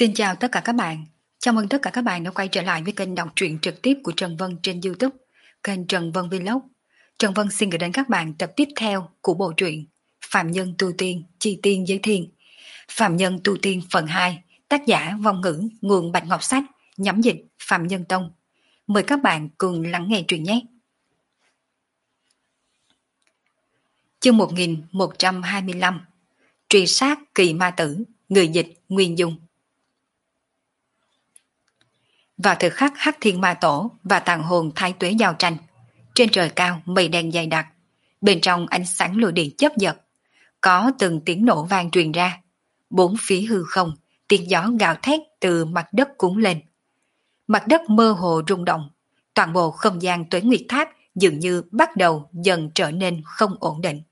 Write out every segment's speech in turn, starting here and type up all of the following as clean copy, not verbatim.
Xin chào tất cả các bạn. Chào mừng tất cả các bạn đã quay trở lại với kênh đọc truyện trực tiếp của Trần Vân trên YouTube, kênh Trần Vân Vlog. Trần Vân xin gửi đến các bạn tập tiếp theo của bộ truyện Phạm Nhân Tu Tiên, Chi Tiên Giới Thiên. Phạm Nhân Tu Tiên phần 2, tác giả Vong Ngữ, nguồn Bạch Ngọc Sách, nhắm dịch Phạm Nhân Tông. Mời các bạn cùng lắng nghe truyện nhé. Chương 1125, truy sát kỳ ma tử, người dịch Nguyên Dung. Vào thời khắc Hắc Thiên Ma Tổ và tàn hồn Thái Tuế giao tranh, trên trời cao mây đen dày đặc, bên trong ánh sáng lôi điện chớp giật, có từng tiếng nổ vang truyền ra, bốn phía hư không, tiếng gió gào thét từ mặt đất cuốn lên. Mặt đất mơ hồ rung động, toàn bộ không gian Tuế Nguyệt Tháp dường như bắt đầu dần trở nên không ổn định.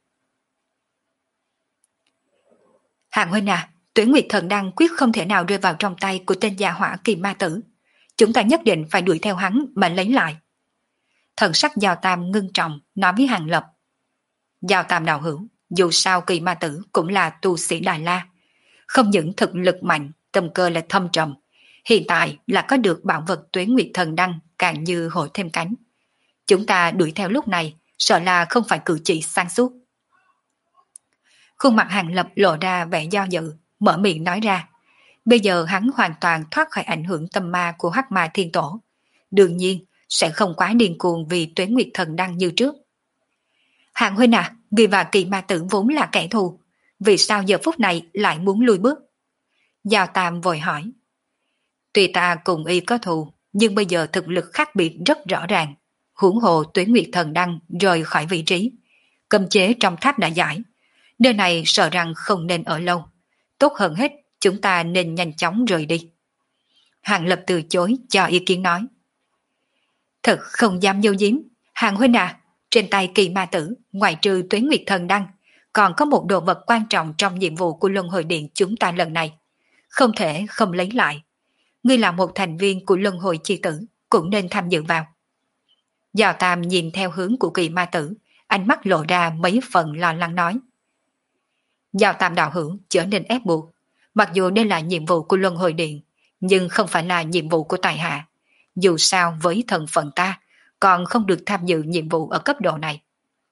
Hàng huynh à, Tuế Nguyệt Thần Đăng quyết không thể nào rơi vào trong tay của tên gia hỏa kỳ ma tử. Chúng ta nhất định phải đuổi theo hắn mà lấy lại. Thần sắc Giao Tam ngưng trọng nói với Hàng Lập. Giao Tam đạo hữu, dù sao kỳ ma tử cũng là tu sĩ Đại La. Không những thực lực mạnh, tâm cơ là thâm trầm. Hiện tại là có được bảo vật Tuế Nguyệt Thần Đăng càng như hổ thêm cánh. Chúng ta đuổi theo lúc này, sợ là không phải cử chỉ sáng suốt. Khuôn mặt Hàng Lập lộ ra vẻ do dự, mở miệng nói ra. Bây giờ hắn hoàn toàn thoát khỏi ảnh hưởng tâm ma của Hắc Ma Thiên Tổ. Đương nhiên sẽ không quá điên cuồng vì Tuế Nguyệt Thần Đăng như trước. Hạng huynh à, người và kỳ ma tử vốn là kẻ thù. Vì sao giờ phút này lại muốn lùi bước? Giao Tam vội hỏi. Tuy ta cùng y có thù, nhưng bây giờ thực lực khác biệt rất rõ ràng. Huống hồ Tuế Nguyệt Thần Đăng rời khỏi vị trí. Cấm chế trong tháp đã giải. Nơi này sợ rằng không nên ở lâu. Tốt hơn hết, chúng ta nên nhanh chóng rời đi. Hàng Lập từ chối cho ý kiến nói. Thật không dám dâu giếm. Hàng huynh à, trên tay kỳ ma tử, ngoài trừ Tuế Nguyệt Thần Đăng, còn có một đồ vật quan trọng trong nhiệm vụ của Luân Hồi Điện chúng ta lần này. Không thể không lấy lại. Ngươi là một thành viên của Luân Hồi Chi Tử, cũng nên tham dự vào. Giao Tam nhìn theo hướng của kỳ ma tử, ánh mắt lộ ra mấy phần lo lắng nói. Giao Tam đạo hữu trở nên ép buộc. Mặc dù đây là nhiệm vụ của Luân Hồi Điện, nhưng không phải là nhiệm vụ của tại hạ. Dù sao với thân phận ta, còn không được tham dự nhiệm vụ ở cấp độ này.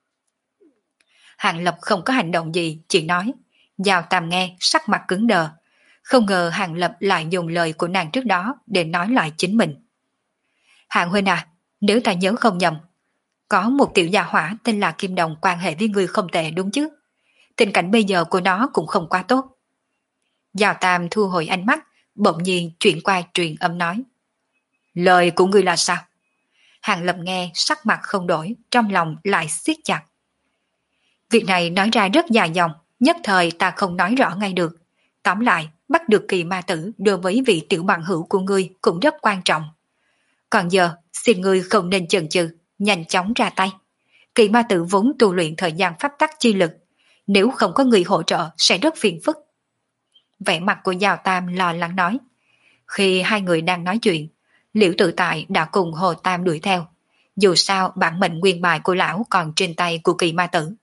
Hàng Lập không có hành động gì, chỉ nói. Giao Tam nghe, sắc mặt cứng đờ. Không ngờ Hàng Lập lại dùng lời của nàng trước đó để nói lại chính mình. Hàng huynh à, nếu ta nhớ không nhầm, có một tiểu gia hỏa tên là Kim Đồng quan hệ với người không tệ đúng chứ? Tình cảnh bây giờ của nó cũng không quá tốt. Giao Tam thu hồi ánh mắt, bỗng nhiên chuyển qua truyền âm nói. Lời của ngươi là sao? Hàng Lập nghe sắc mặt không đổi, trong lòng lại siết chặt. Việc này nói ra rất dài dòng, nhất thời ta không nói rõ ngay được. Tóm lại, bắt được kỳ ma tử đối với vị tiểu bằng hữu của ngươi cũng rất quan trọng. Còn giờ, xin ngươi không nên chần chừ, nhanh chóng ra tay. Kỳ ma tử vốn tu luyện thời gian pháp tắc chi lực, nếu không có người hỗ trợ sẽ rất phiền phức. Vẻ mặt của Giao Tam lo lắng nói. Khi hai người đang nói chuyện, Liễu Tự Tại đã cùng Hồ Tam đuổi theo. Dù sao bản mệnh nguyên bài của lão còn trên tay của kỳ ma tử.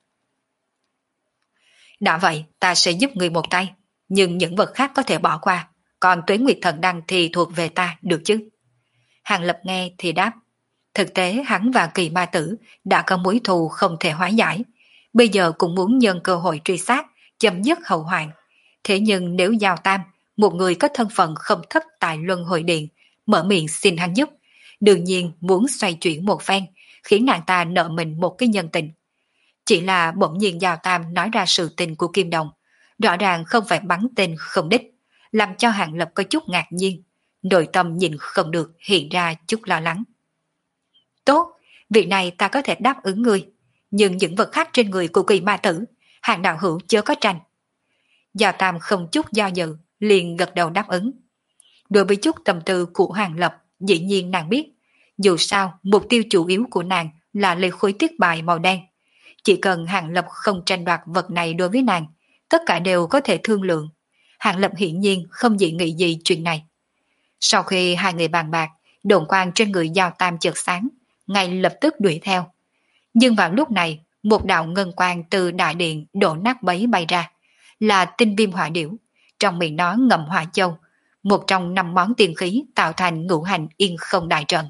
Đã vậy ta sẽ giúp người một tay, nhưng những vật khác có thể bỏ qua, còn Tuế Nguyệt Thần Đăng thì thuộc về ta, được chứ? Hàng Lập nghe thì đáp. Thực tế hắn và kỳ ma tử đã có mối thù không thể hóa giải, bây giờ cũng muốn nhân cơ hội truy sát, chấm dứt hậu hoạn. Thế nhưng nếu Giao Tam, một người có thân phận không thấp tại Luân Hồi Điện, mở miệng xin hắn giúp, đương nhiên muốn xoay chuyển một phen, khiến nàng ta nợ mình một cái nhân tình. Chỉ là bỗng nhiên Giao Tam nói ra sự tình của Kim Đồng, rõ ràng không phải bắn tên không đích, làm cho Hàng Lập có chút ngạc nhiên, nội tâm nhìn không được hiện ra chút lo lắng. Tốt, việc này ta có thể đáp ứng ngươi, nhưng những vật khác trên người của kỳ ma tử, Hàng đạo hữu chớ có tranh. Giao Tam không chút do dự, liền gật đầu đáp ứng. Đối với chút tâm tư của Hàng Lập, dĩ nhiên nàng biết, dù sao mục tiêu chủ yếu của nàng là lấy khối tiết bài màu đen. Chỉ cần Hàng Lập không tranh đoạt vật này đối với nàng, tất cả đều có thể thương lượng. Hàng Lập hiển nhiên không dị nghị gì chuyện này. Sau khi hai người bàn bạc, đồn quang trên người Giao Tam chợt sáng, ngay lập tức đuổi theo. Nhưng vào lúc này, một đạo ngân quang từ đại điện đổ nát bấy bay ra, là tinh viêm hỏa điểu, trong miệng nó ngậm hỏa châu, một trong 5 món tiên khí tạo thành ngũ hành yên không đại trận.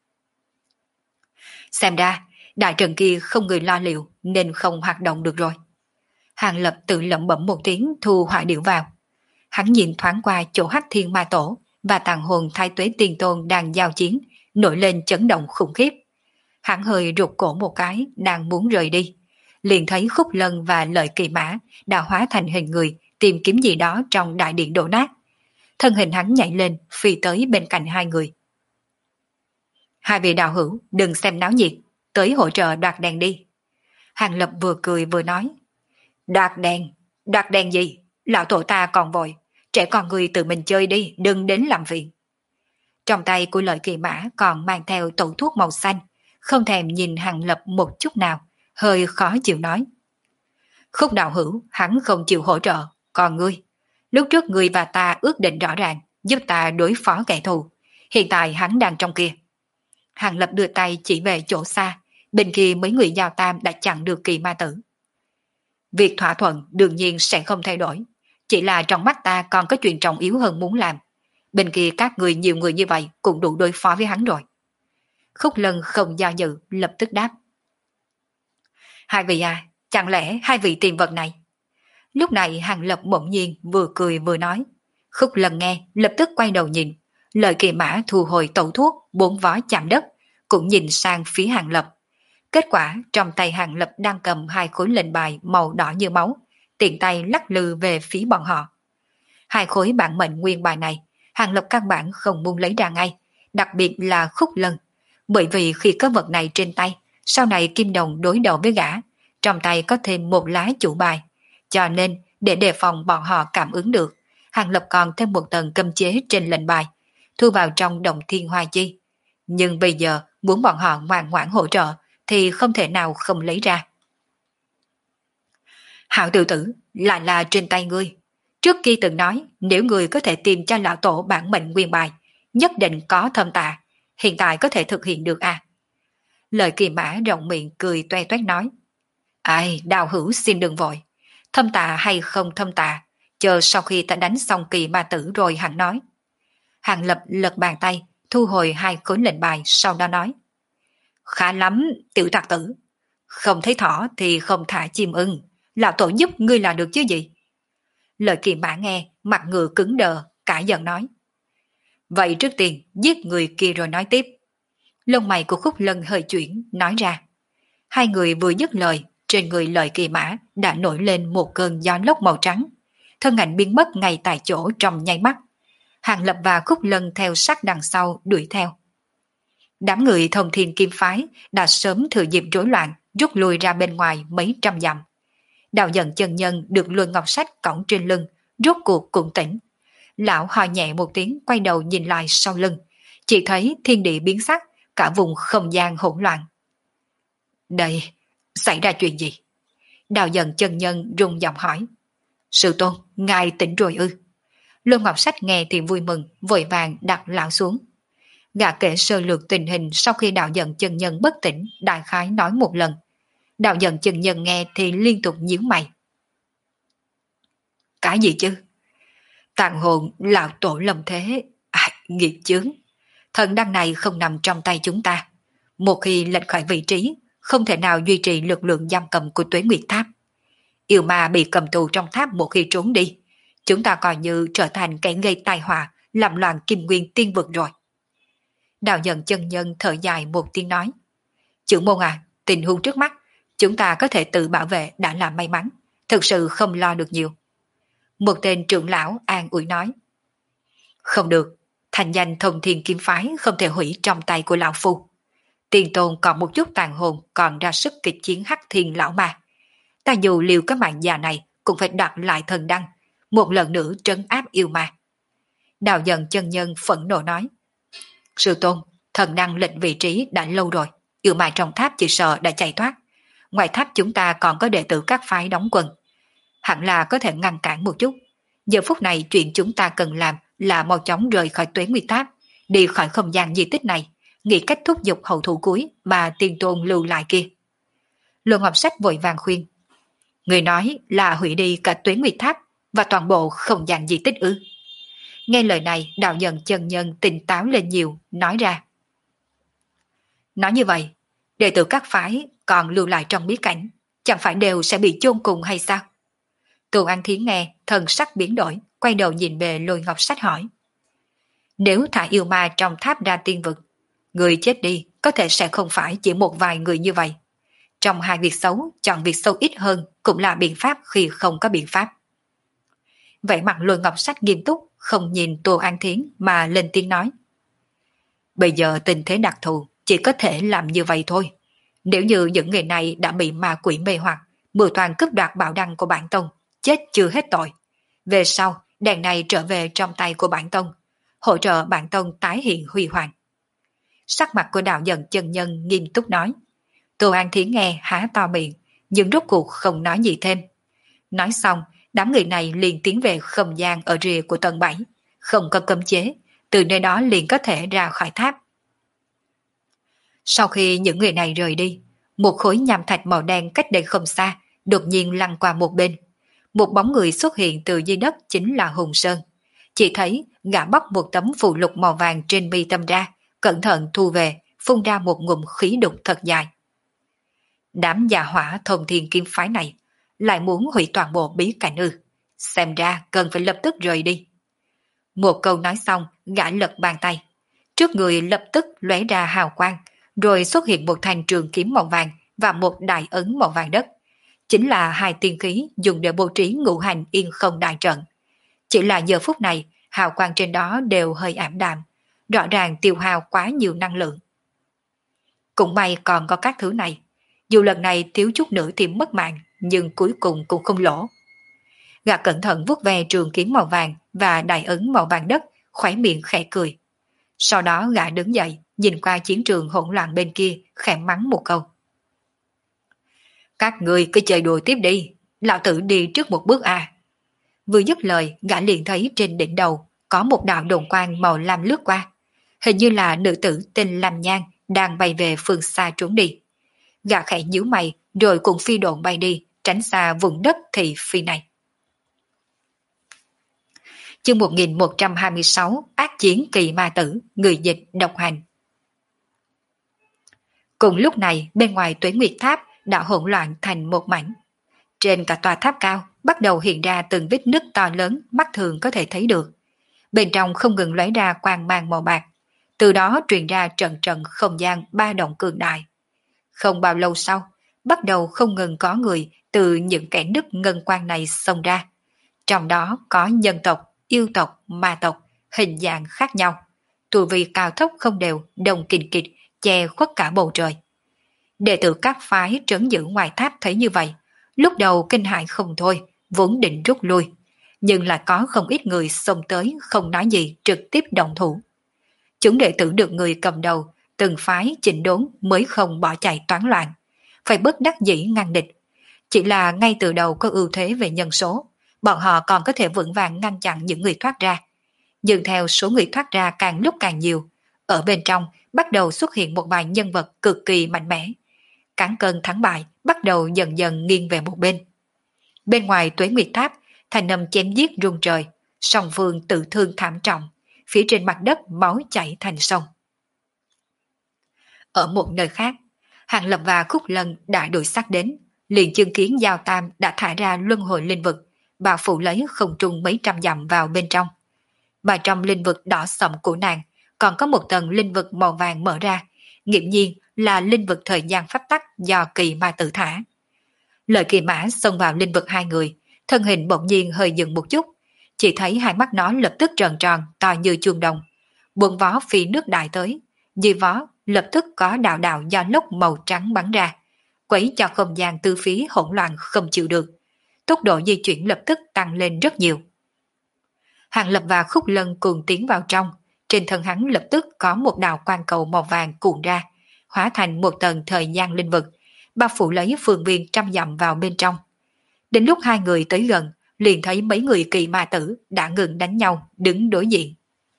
Xem ra, đại trận kia không người lo liệu nên không hoạt động được rồi. Hàng Lập tự lẩm bẩm một tiếng thu hỏa điệu vào. Hắn nhìn thoáng qua chỗ Hắc Thiên Ma Tổ và tàn hồn Thái Tuế Tiên Tôn đang giao chiến, nổi lên chấn động khủng khiếp. Hắn hơi rụt cổ một cái, đang muốn rời đi. Liền thấy Khúc Lân và Lợi Kỳ Mã đã hóa thành hình người tìm kiếm gì đó trong đại điện đổ nát. Thân hình hắn nhảy lên, phi tới bên cạnh hai người. Hai vị đạo hữu, đừng xem náo nhiệt, tới hỗ trợ đoạt đèn đi. Hàng Lập vừa cười vừa nói. Đoạt đèn gì? Lão tổ ta còn vội, trẻ con người tự mình chơi đi, đừng đến làm phiền. Trong tay của Lợi Kỳ Mã còn mang theo tẩu thuốc màu xanh, không thèm nhìn Hàng Lập một chút nào, hơi khó chịu nói. Khúc đạo hữu, hắn không chịu hỗ trợ, còn ngươi, lúc trước ngươi và ta ước định rõ ràng, giúp ta đối phó kẻ thù, hiện tại hắn đang trong kia. Hàng Lập đưa tay chỉ về chỗ xa, bên kia mấy người giao tam đã chặn được Kỳ Ma Tử. Việc thỏa thuận đương nhiên sẽ không thay đổi, chỉ là trong mắt ta còn có chuyện trọng yếu hơn muốn làm. Bên kia các người nhiều người như vậy cũng đủ đối phó với hắn rồi. Khúc Lân không do dự, lập tức đáp. Hai vị à, chẳng lẽ hai vị tìm vật này? Lúc này Hàng Lập bỗng nhiên vừa cười vừa nói. Khúc Lân nghe, lập tức quay đầu nhìn. Lợi Kỳ Mã thu hồi tẩu thuốc, 4 vó chạm đất, cũng nhìn sang phía Hàng Lập. Kết quả trong tay Hàng Lập đang cầm 2 khối lệnh bài màu đỏ như máu, tiện tay lắc lư về phía bọn họ. 2 khối bản mệnh nguyên bài này, Hàng Lập căn bản không muốn lấy ra ngay, đặc biệt là Khúc Lân, bởi vì khi có vật này trên tay, sau này Kim Đồng đối đầu với gã, trong tay có thêm một lá chủ bài, cho nên để đề phòng bọn họ cảm ứng được, Hàng Lập còn thêm một tầng cấm chế trên lệnh bài, thu vào trong Động Thiên Hoa Chi. Nhưng bây giờ muốn bọn họ ngoan ngoãn hỗ trợ thì không thể nào không lấy ra. Hạo tiểu tử, lại là trên tay ngươi. Trước kia từng nói nếu ngươi có thể tìm cho lão tổ bản mệnh nguyên bài, nhất định có thâm tạ, hiện tại có thể thực hiện được à? Lợi Kỳ Mã rộng miệng cười toe toét nói. Ai, đạo hữu xin đừng vội, thâm tạ hay không thâm tạ, chờ sau khi ta đánh xong Kỳ Ma Tử rồi hẳn nói. Hàng Lập lật bàn tay, thu hồi 2 khối lệnh bài, sau đó nói. Khá lắm, tiểu tặc tử. Không thấy thỏ thì không thả chim ưng, lão tổ giúp ngươi là được chứ gì. Lợi Kỳ Mã nghe, mặt ngựa cứng đờ, cả giận nói. Vậy trước tiên giết người kia rồi nói tiếp. Lông mày của Khúc Lân hơi chuyển, nói ra. Hai người vừa dứt lời, trên người Lợi Kỳ Mã đã nổi lên một cơn gió lốc màu trắng. Thân ảnh biến mất ngay tại chỗ trong nháy mắt. Hàng Lập và Khúc Lân theo sát đằng sau đuổi theo. Đám người Thông Thiên Kim Phái đã sớm thừa dịp rối loạn, rút lui ra bên ngoài mấy trăm dặm. Đạo Dận chân nhân được Luân Ngọc Sách cõng trên lưng, rốt cuộc cũng tỉnh. Lão ho nhẹ một tiếng, quay đầu nhìn lại sau lưng, chỉ thấy thiên địa biến sắc, cả vùng không gian hỗn loạn. Đây, xảy ra chuyện gì? Đạo Dận chân nhân rung giọng hỏi. Sư tôn, ngài tỉnh rồi ư? Luân Ngọc Sách nghe thì vui mừng, vội vàng đặt lão xuống. Gã kể sơ lược tình hình sau khi đạo Dận chân nhân bất tỉnh, đại khái nói một lần. Đạo Dận chân nhân nghe thì liên tục nhíu mày. Cái gì chứ? Tàn hồn lão tổ lâm thế, nghiệt chướng. Thần đăng này không nằm trong tay chúng ta. Một khi lệch khỏi vị trí, không thể nào duy trì lực lượng giam cầm của Tuế Nguyệt Tháp. Yêu ma bị cầm tù trong tháp một khi trốn đi, chúng ta coi như trở thành kẻ gây tai họa, làm loạn Kim Nguyên tiên vực rồi. Đạo Dận chân nhân thở dài một tiếng nói. Trưởng môn à, tình huống trước mắt, chúng ta có thể tự bảo vệ đã là may mắn, thực sự không lo được nhiều. Một tên trưởng lão an ủi nói. Không được, thành danh Thông Thiên Kiếm Phái không thể hủy trong tay của lão phu. Tiền tôn còn một chút tàn hồn còn ra sức kịch chiến Hắc Thiên lão ma. Ta dù liều cái mạng già này cũng phải đoạt lại thần đăng, một lần nữa trấn áp yêu ma. Đạo Dận chân nhân phẫn nộ nói. Sư tôn, thần đăng lệnh vị trí đã lâu rồi, yêu ma trong tháp chỉ sợ đã chạy thoát. Ngoài tháp chúng ta còn có đệ tử các phái đóng quân, hẳn là có thể ngăn cản một chút. Giờ phút này chuyện chúng ta cần làm là mau chóng rời khỏi Tuế Nguyệt Tháp, đi khỏi không gian di tích này, nghĩ cách thúc giục hậu thủ cuối mà tiền tôn lưu lại kia. Luân Ngọc Sách vội vàng khuyên. Người nói là hủy đi cả Tuế Nguyệt Tháp và toàn bộ không gian di tích ư? Nghe lời này, đạo dần chân nhân tỉnh táo lên nhiều, nói ra. Nói như vậy, đệ tử các phái còn lưu lại trong bí cảnh, chẳng phải đều sẽ bị chôn cùng hay sao? Tù An Thiến nghe, thần sắc biến đổi, quay đầu nhìn về Lôi Ngọc Sách hỏi. Nếu thả yêu ma trong tháp ra tiên vực, người chết đi có thể sẽ không phải chỉ một vài người như vậy. Trong hai việc xấu, chọn việc xấu ít hơn cũng là biện pháp khi không có biện pháp. Vậy mặt Lôi Ngọc Sách nghiêm túc, không nhìn Tô An Thiến mà lên tiếng nói. Bây giờ tình thế đặc thù, chỉ có thể làm như vậy thôi. Nếu như những người này đã bị ma quỷ mê hoặc, mưu toàn cướp đoạt bảo đăng của bản tông, chết chưa hết tội. Về sau, đèn này trở về trong tay của bản tông, hỗ trợ bản tông tái hiện huy hoàng. Sắc mặt của đạo dần chân nhân nghiêm túc nói. Tô An Thiến nghe há to miệng, nhưng rốt cuộc không nói gì thêm. Nói xong, đám người này liền tiến về không gian ở rìa của tầng 7, không có cấm chế, từ nơi đó liền có thể ra khỏi tháp. Sau khi những người này rời đi, một khối nham thạch màu đen cách đây không xa, đột nhiên lăn qua một bên. Một bóng người xuất hiện từ dưới đất chính là Hùng Sơn. Chỉ thấy gã bóc một tấm phù lục màu vàng trên mi tâm ra, cẩn thận thu về, phun ra một ngụm khí độc thật dài. Đám già hỏa thông thiên kiếm phái này lại muốn hủy toàn bộ bí cảnh ư? Xem ra cần phải lập tức rời đi. Một câu nói xong, gã lật bàn tay. Trước người lập tức lóe ra hào quang, rồi xuất hiện một thanh trường kiếm màu vàng và một đại ấn màu vàng đất. Chính là hai tiên khí dùng để bố trí ngũ hành yên không đại trận. Chỉ là giờ phút này, hào quang trên đó đều hơi ảm đạm, rõ ràng tiêu hao quá nhiều năng lượng. Cũng may còn có các thứ này. Dù lần này thiếu chút nữa thì mất mạng, nhưng cuối cùng cũng không lỗ. Gã cẩn thận vuốt ve trường kiếm màu vàng và đại ấn màu vàng đất, khóe miệng khẽ cười. Sau đó gã đứng dậy, nhìn qua chiến trường hỗn loạn bên kia, khẽ mắng một câu. Các người cứ chơi đùa tiếp đi, lão tử đi trước một bước à. Vừa dứt lời, gã liền thấy trên đỉnh đầu có một đạo đồn quang màu lam lướt qua. Hình như là nữ tử tên Lam Nhan đang bay về phương xa trốn đi. Gã khẽ nhíu mày rồi cũng phi độn bay đi, tránh xa vùng đất thị phi này. Chương 1126 Ác chiến kỳ ma tử, người dịch độc hành. Cùng lúc này, bên ngoài Tuế Nguyệt Tháp đã hỗn loạn thành một mảnh. Trên cả tòa tháp cao bắt đầu hiện ra từng vết nứt to lớn mắt thường có thể thấy được. Bên trong không ngừng lóe ra quang mang màu bạc, từ đó truyền ra trận trận không gian ba động cường đại. Không bao lâu sau, bắt đầu không ngừng có người từ những kẽ nứt ngân quang này xông ra. Trong đó có nhân tộc, yêu tộc, ma tộc, hình dạng khác nhau. Tu vi cao thấp không đều, đồng kình kịch, che khuất cả bầu trời. Đệ tử các phái trấn giữ ngoài tháp thấy như vậy, lúc đầu kinh hãi không thôi, vốn định rút lui. Nhưng lại có không ít người xông tới không nói gì trực tiếp động thủ. Chúng đệ tử được người cầm đầu, từng phái chỉnh đốn mới không bỏ chạy toán loạn. Phải bất đắc dĩ ngăn địch. Chỉ là ngay từ đầu có ưu thế về nhân số, bọn họ còn có thể vững vàng ngăn chặn những người thoát ra. Nhưng theo số người thoát ra càng lúc càng nhiều, ở bên trong bắt đầu xuất hiện một vài nhân vật cực kỳ mạnh mẽ. Cán cân thắng bại bắt đầu dần dần nghiêng về một bên. Bên ngoài Tuế Nguyệt Tháp, thành âm chém giết rung trời, song phương tự thương thảm trọng, phía trên mặt đất máu chảy thành sông. Ở một nơi khác, Hàng Lập và Khúc Lân đã đuổi sát đến, liền chứng kiến Giao Tam đã thả ra luân hồi linh vực, bao phủ lấy không trung mấy trăm dặm vào bên trong. Mà trong linh vực đỏ sậm của nàng, còn có một tầng linh vực màu vàng mở ra, nghiễm nhiên là linh vực thời gian pháp tắc do kỳ ma tự thả. Lợi Kỳ Mã xông vào linh vực hai người, thân hình bỗng nhiên hơi dừng một chút, chỉ thấy hai mắt nó lập tức tròn tròn, to như chuông đồng. Buông vó phi nước đại tới, dưới vó lập tức có đạo đạo gió lốc màu trắng bắn ra, quấy cho không gian tư phía hỗn loạn không chịu được. Tốc độ di chuyển lập tức tăng lên rất nhiều. Hàng Lập và Khúc Lân cùng tiến vào trong, trên thân hắn lập tức có một đạo quang cầu màu vàng cuộn ra, hóa thành một tầng thời gian linh vực, bao phủ lấy phương viên trăm dặm vào bên trong. Đến lúc hai người tới gần, liền thấy mấy người kỳ ma tử đã ngừng đánh nhau, đứng đối diện.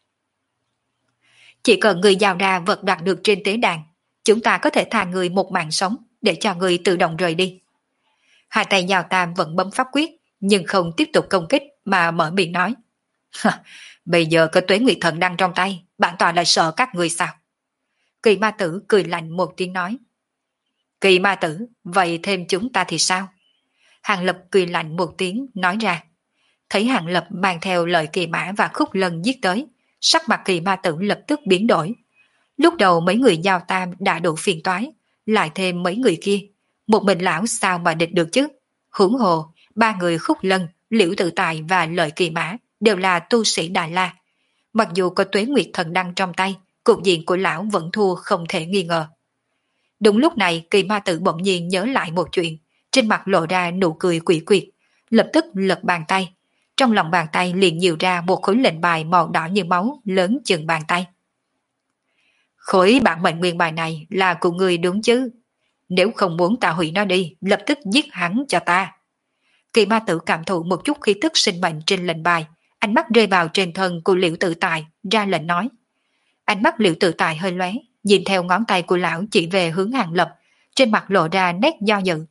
Chỉ cần người giao ra vật đoạt được trên tế đàn, chúng ta có thể tha người một mạng sống để cho người tự động rời đi. Hai tay Giao Tam vẫn bấm pháp quyết, nhưng không tiếp tục công kích mà mở miệng nói. Bây giờ có Tuế Nguyệt Thần Đăng trong tay, bản tọa lại sợ các người sao? Kỳ ma tử cười lạnh một tiếng nói. Kỳ ma tử, vậy thêm chúng ta thì sao? Hàng Lập cười lạnh một tiếng nói ra. Thấy Hàng Lập mang theo lời Kỳ Mã và Khúc Lân giết tới, sắc mặt Kỳ ma tử lập tức biến đổi. Lúc đầu mấy người giao tam đã đủ phiền toái, lại thêm mấy người kia, một mình lão sao mà địch được chứ? Huống hồ, ba người Khúc Lân, Liễu Tự Tài và Lợi Kỳ Mã đều là tu sĩ Đại La. Mặc dù có Tuế Nguyệt Thần Đăng trong tay, cục diện của lão vẫn thua không thể nghi ngờ. Đúng lúc này, Kỳ ma tử bỗng nhiên nhớ lại một chuyện, trên mặt lộ ra nụ cười quỷ quyệt, lập tức lật bàn tay. Trong lòng bàn tay liền nhiều ra một khối lệnh bài màu đỏ như máu lớn chừng bàn tay. Khối bản mệnh nguyên bài này là của người đúng chứ? Nếu không muốn ta hủy nó đi, lập tức giết hắn cho ta. Kỳ ma tử cảm thụ một chút khí tức sinh mệnh trên lệnh bài, ánh mắt rơi vào trên thân của Liễu Tự Tài, ra lệnh nói. Ánh mắt Liễu Tự Tài hơi lóe, nhìn theo ngón tay của lão chỉ về hướng Hàng Lập, trên mặt lộ ra nét do dự.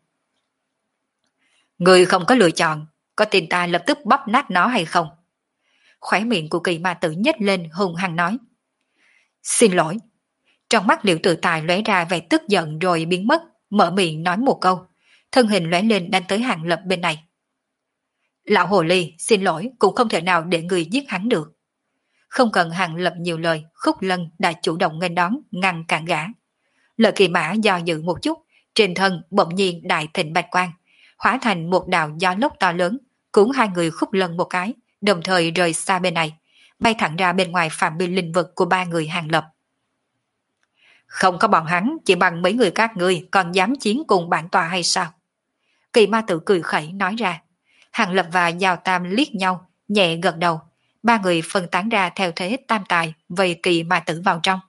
Người không có lựa chọn, có tin ta lập tức bóp nát nó hay không? Khóe miệng của Kỳ ma tử nhếch lên hùng hăng nói. Xin lỗi. Trong mắt Liễu Tự Tài lóe ra vẻ tức giận rồi biến mất, mở miệng nói một câu, thân hình lóe lên đánh tới Hàng Lập bên này. Lão hồ ly, xin lỗi, cũng không thể nào để người giết hắn được. Không cần Hàng Lập nhiều lời, Khúc Lân đã chủ động nghênh đón, ngăn cản gã. Lợi Kỳ Mã do dự một chút, trên thân bỗng nhiên đại thịnh bạch quang, hóa thành một đạo gió lốc to lớn, cuốn hai người Khúc Lân một cái, đồng thời rời xa bên này, bay thẳng ra bên ngoài phạm vi linh vực của ba người Hàng Lập. Không có bọn hắn, chỉ bằng mấy người các ngươi còn dám chiến cùng bản tọa hay sao? Kỳ ma tử cười khẩy nói ra. Hàng Lập và Giao Tam liếc nhau, nhẹ gật đầu. Ba người phân tán ra theo thế tam tài, vây Kỳ ma tử vào trong.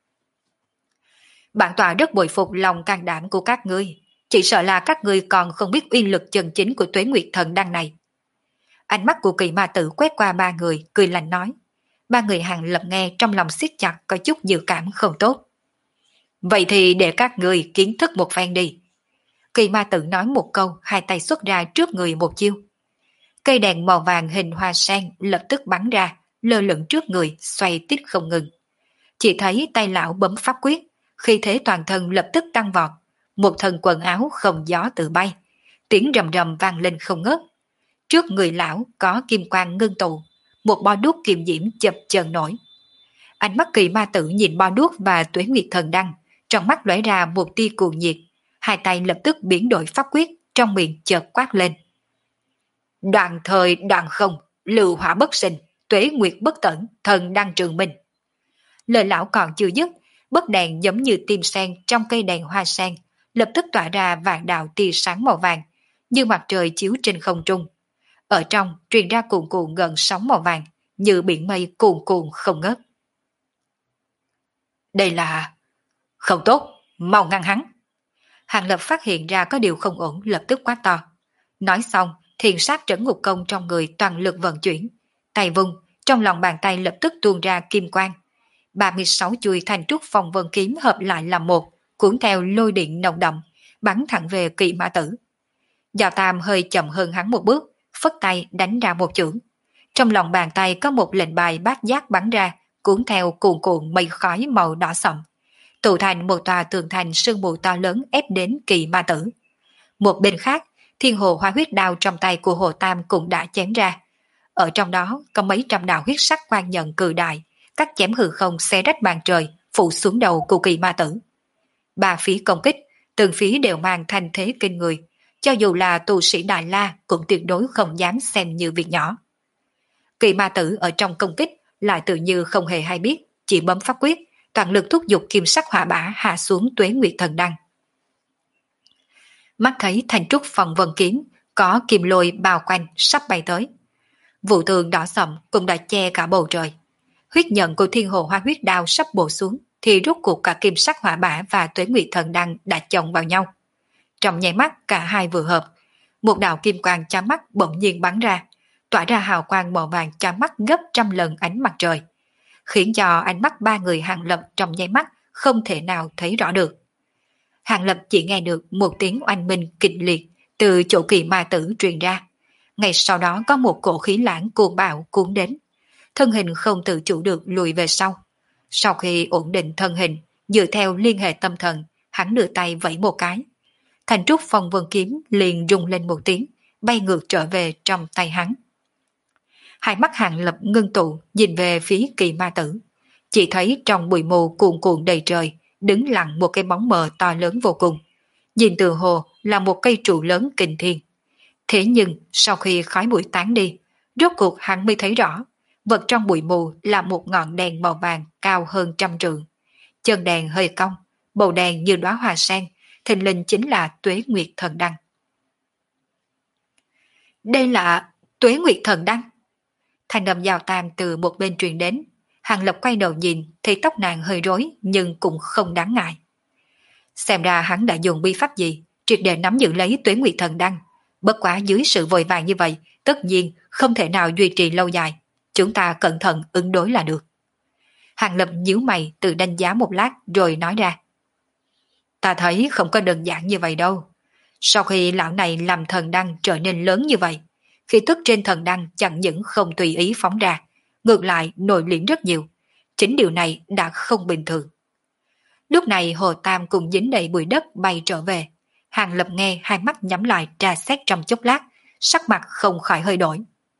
Bản tọa rất bội phục lòng can đảm của các ngươi, chỉ sợ là các ngươi còn không biết uy lực chân chính của Tuế Nguyệt Thần Đăng này. Ánh mắt của Kỳ ma tử quét qua ba người, cười lạnh nói. Ba người Hàng Lập nghe trong lòng siết chặt, có chút dự cảm không tốt. Vậy thì để các người kiến thức một phen đi. Kỳ ma tử nói một câu, hai tay xuất ra trước người một chiêu. Cây đèn màu vàng hình hoa sen lập tức bắn ra, lơ lửng trước người, xoay tít không ngừng. Chỉ thấy tay lão bấm pháp quyết, khí thế toàn thân lập tức tăng vọt. Một thân quần áo không gió tự bay, tiếng rầm rầm vang lên không ngớt. Trước người lão có kim quang ngưng tụ, một bo đuốc kim diễm chập chờn nổi. Ánh mắt Kỳ ma tử nhìn bo đuốc và Tuế Nguyệt Thần Đăng, trong mắt lóe ra một tia cuồng nhiệt, hai tay lập tức biến đổi pháp quyết, trong miệng chợt quát lên. Đoạn thời đoạn không, lưu hỏa bất sinh, Tuế Nguyệt bất tẩn, thần đăng trường minh. Lời lão còn chưa dứt, bấc đèn giống như tim sen trong cây đèn hoa sen, lập tức tỏa ra vạn đạo tia sáng màu vàng, như mặt trời chiếu trên không trung. Ở trong truyền ra cuồn cuộn gần sóng màu vàng, như biển mây cuồn cuộn không ngớt. Đây là... Không tốt, mau ngăn hắn. Hàng Lập phát hiện ra có điều không ổn, lập tức quát to. Nói xong, thiền sát trấn ngục công trong người toàn lực vận chuyển. Tay vung, trong lòng bàn tay lập tức tuôn ra kim quang. 36 chuôi thanh trúc phong vân kiếm hợp lại làm một, cuốn theo lôi điện nồng đậm, bắn thẳng về Kỳ ma tử. Giao Tam hơi chậm hơn hắn một bước, phất tay đánh ra một chưởng. Trong lòng bàn tay có một lệnh bài bát giác bắn ra, cuốn theo cuồn cuộn mây khói màu đỏ sậm, tụ thành một tòa tường thành sương mù to lớn ép đến Kỳ ma tử. Một bên khác, thiên hồ hoa huyết đao trong tay của Hồ Tam cũng đã chém ra. Ở trong đó có mấy trăm đạo huyết sắc quan nhận cự đại, cắt chém hư không xé rách màn trời, phủ xuống đầu của Kỳ ma tử. Ba phía công kích, từng phía đều mang thanh thế kinh người, cho dù là tu sĩ Đại La cũng tuyệt đối không dám xem như việc nhỏ. Kỳ ma tử ở trong công kích lại tự như không hề hay biết, chỉ bấm pháp quyết, toàn lực thúc giục kim sắc hỏa bả hạ xuống Tuế Nguyệt Thần Đăng. Mắt thấy thanh trúc phong vân kiếm có kim lôi bao quanh sắp bay tới. Vụ tường đỏ sậm cũng đã che cả bầu trời. Huyết nhận của thiên hồ hoa huyết đao sắp bổ xuống thì rút cuộc cả kim sắc hỏa bả và Tuế Nguyệt Thần Đăng đã chồng vào nhau. Trong nháy mắt cả hai vừa hợp, một đạo kim quang chói mắt bỗng nhiên bắn ra, tỏa ra hào quang màu vàng chói mắt gấp trăm lần ánh mặt trời, khiến cho ánh mắt ba người Hàng Lập trong nháy mắt không thể nào thấy rõ được. Hàng Lập chỉ nghe được một tiếng oanh minh kịch liệt từ chỗ Kỳ ma tử truyền ra. Ngay sau đó có một cổ khí lãng cuồng bạo cuốn đến, thân hình không tự chủ được lùi về sau. Sau khi ổn định thân hình, dựa theo liên hệ tâm thần, hắn đưa tay vẫy một cái. Thành trúc phong vân kiếm liền rung lên một tiếng, bay ngược trở về trong tay hắn. Hai mắt Hàng Lập ngưng tụ, nhìn về phía Kỳ Ma Tử. Chỉ thấy trong bụi mù cuồn cuộn đầy trời, đứng lặng một cái bóng mờ to lớn vô cùng. Nhìn từ hồ là một cây trụ lớn kinh thiên. Thế nhưng sau khi khói bụi tán đi, rốt cuộc hắn mới thấy rõ, vật trong bụi mù là một ngọn đèn màu vàng cao hơn 100 trượng. Chân đèn hơi cong, bầu đèn như đóa hoa sen, thình lình chính là Tuế Nguyệt Thần Đăng. Đây là Tuế Nguyệt Thần Đăng. Thanh âm giao tam từ một bên truyền đến. Hàng Lập quay đầu nhìn thì tóc nàng hơi rối nhưng cũng không đáng ngại. Xem ra hắn đã dùng bi pháp gì triệt để nắm giữ lấy Tuế Nguyệt Thần Đăng. Bất quá dưới sự vội vàng như vậy, tất nhiên không thể nào duy trì lâu dài. Chúng ta cẩn thận ứng đối là được. Hàng Lập nhíu mày tự đánh giá một lát rồi nói ra. Ta thấy không có đơn giản như vậy đâu. Sau khi lão này làm thần đăng trở nên lớn như vậy, khí tức trên thần đăng chẳng những không tùy ý phóng ra, ngược lại nội liễm rất nhiều. Chính điều này đã không bình thường. Lúc này Hồ Tam cùng dính đầy bụi đất bay trở về. Hàng Lập nghe hai mắt nhắm lại tra xét trong chốc lát, sắc mặt không khỏi hơi đổi.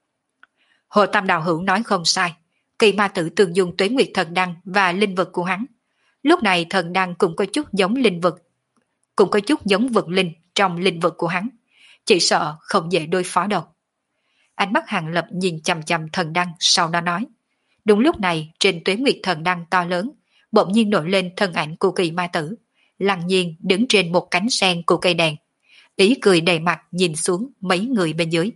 Hồ Tam đạo hữu nói không sai, Kỳ Ma Tử từng dùng Tuế Nguyệt Thần Đăng và linh vực của hắn. Lúc này thần đăng cũng có chút giống linh vực, cũng có chút giống vực linh trong linh vực của hắn. Chỉ sợ không dễ đối phó đâu. Ánh mắt Hàng Lập nhìn chằm chằm thần đăng, sau đó nói. Đúng lúc này trên Tuế Nguyệt Thần Đăng to lớn, bỗng nhiên nổi lên thân ảnh của Kỳ Ma Tử, lặng nhiên đứng trên một cánh sen của cây đèn. Ý cười đầy mặt nhìn xuống mấy người bên dưới.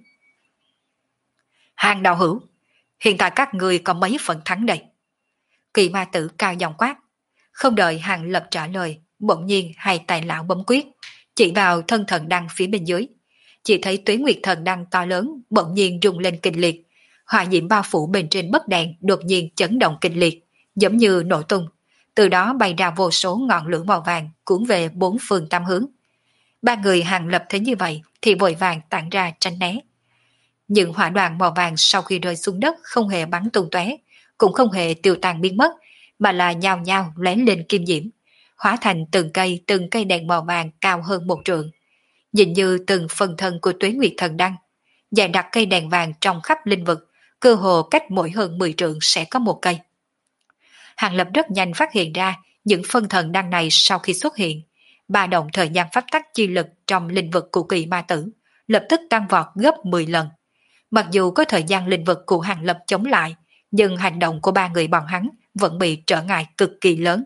Hàng đạo hữu, hiện tại các người có mấy phần thắng đây? Kỳ Ma Tử cao giọng quát. Không đợi Hàng Lập trả lời, bỗng nhiên hai tay lão bấm quyết, chỉ vào thân thần đăng phía bên dưới. Chỉ thấy Tuế Nguyệt Thần Đăng to lớn bỗng nhiên rung lên kịch liệt, hỏa diễm bao phủ bên trên bất đèn đột nhiên chấn động kịch liệt, giống như nổ tung. Từ đó bay ra vô số ngọn lửa màu vàng cuốn về bốn phương tám hướng. Ba người Hàng Lập thấy như vậy thì vội vàng tản ra tránh né. Những hỏa đoàn màu vàng sau khi rơi xuống đất không hề bắn tung tóe, cũng không hề tiêu tan biến mất, mà là nhao nhao lóe lên kim diễm, hóa thành từng cây đèn màu vàng cao hơn 1 trượng. Nhìn như từng phần thân của Tuế Nguyệt Thần Đăng, dày đặt cây đèn vàng trong khắp linh vực, cơ hồ cách mỗi hơn 10 trượng sẽ có một cây. Hàng Lập rất nhanh phát hiện ra những phân thần đăng này sau khi xuất hiện, ba động thời gian pháp tắc chi lực trong linh vực của Kỳ Ma Tử lập tức tăng vọt gấp 10 lần. Mặc dù có thời gian linh vực của Hàng Lập chống lại, nhưng hành động của ba người bọn hắn vẫn bị trở ngại cực kỳ lớn.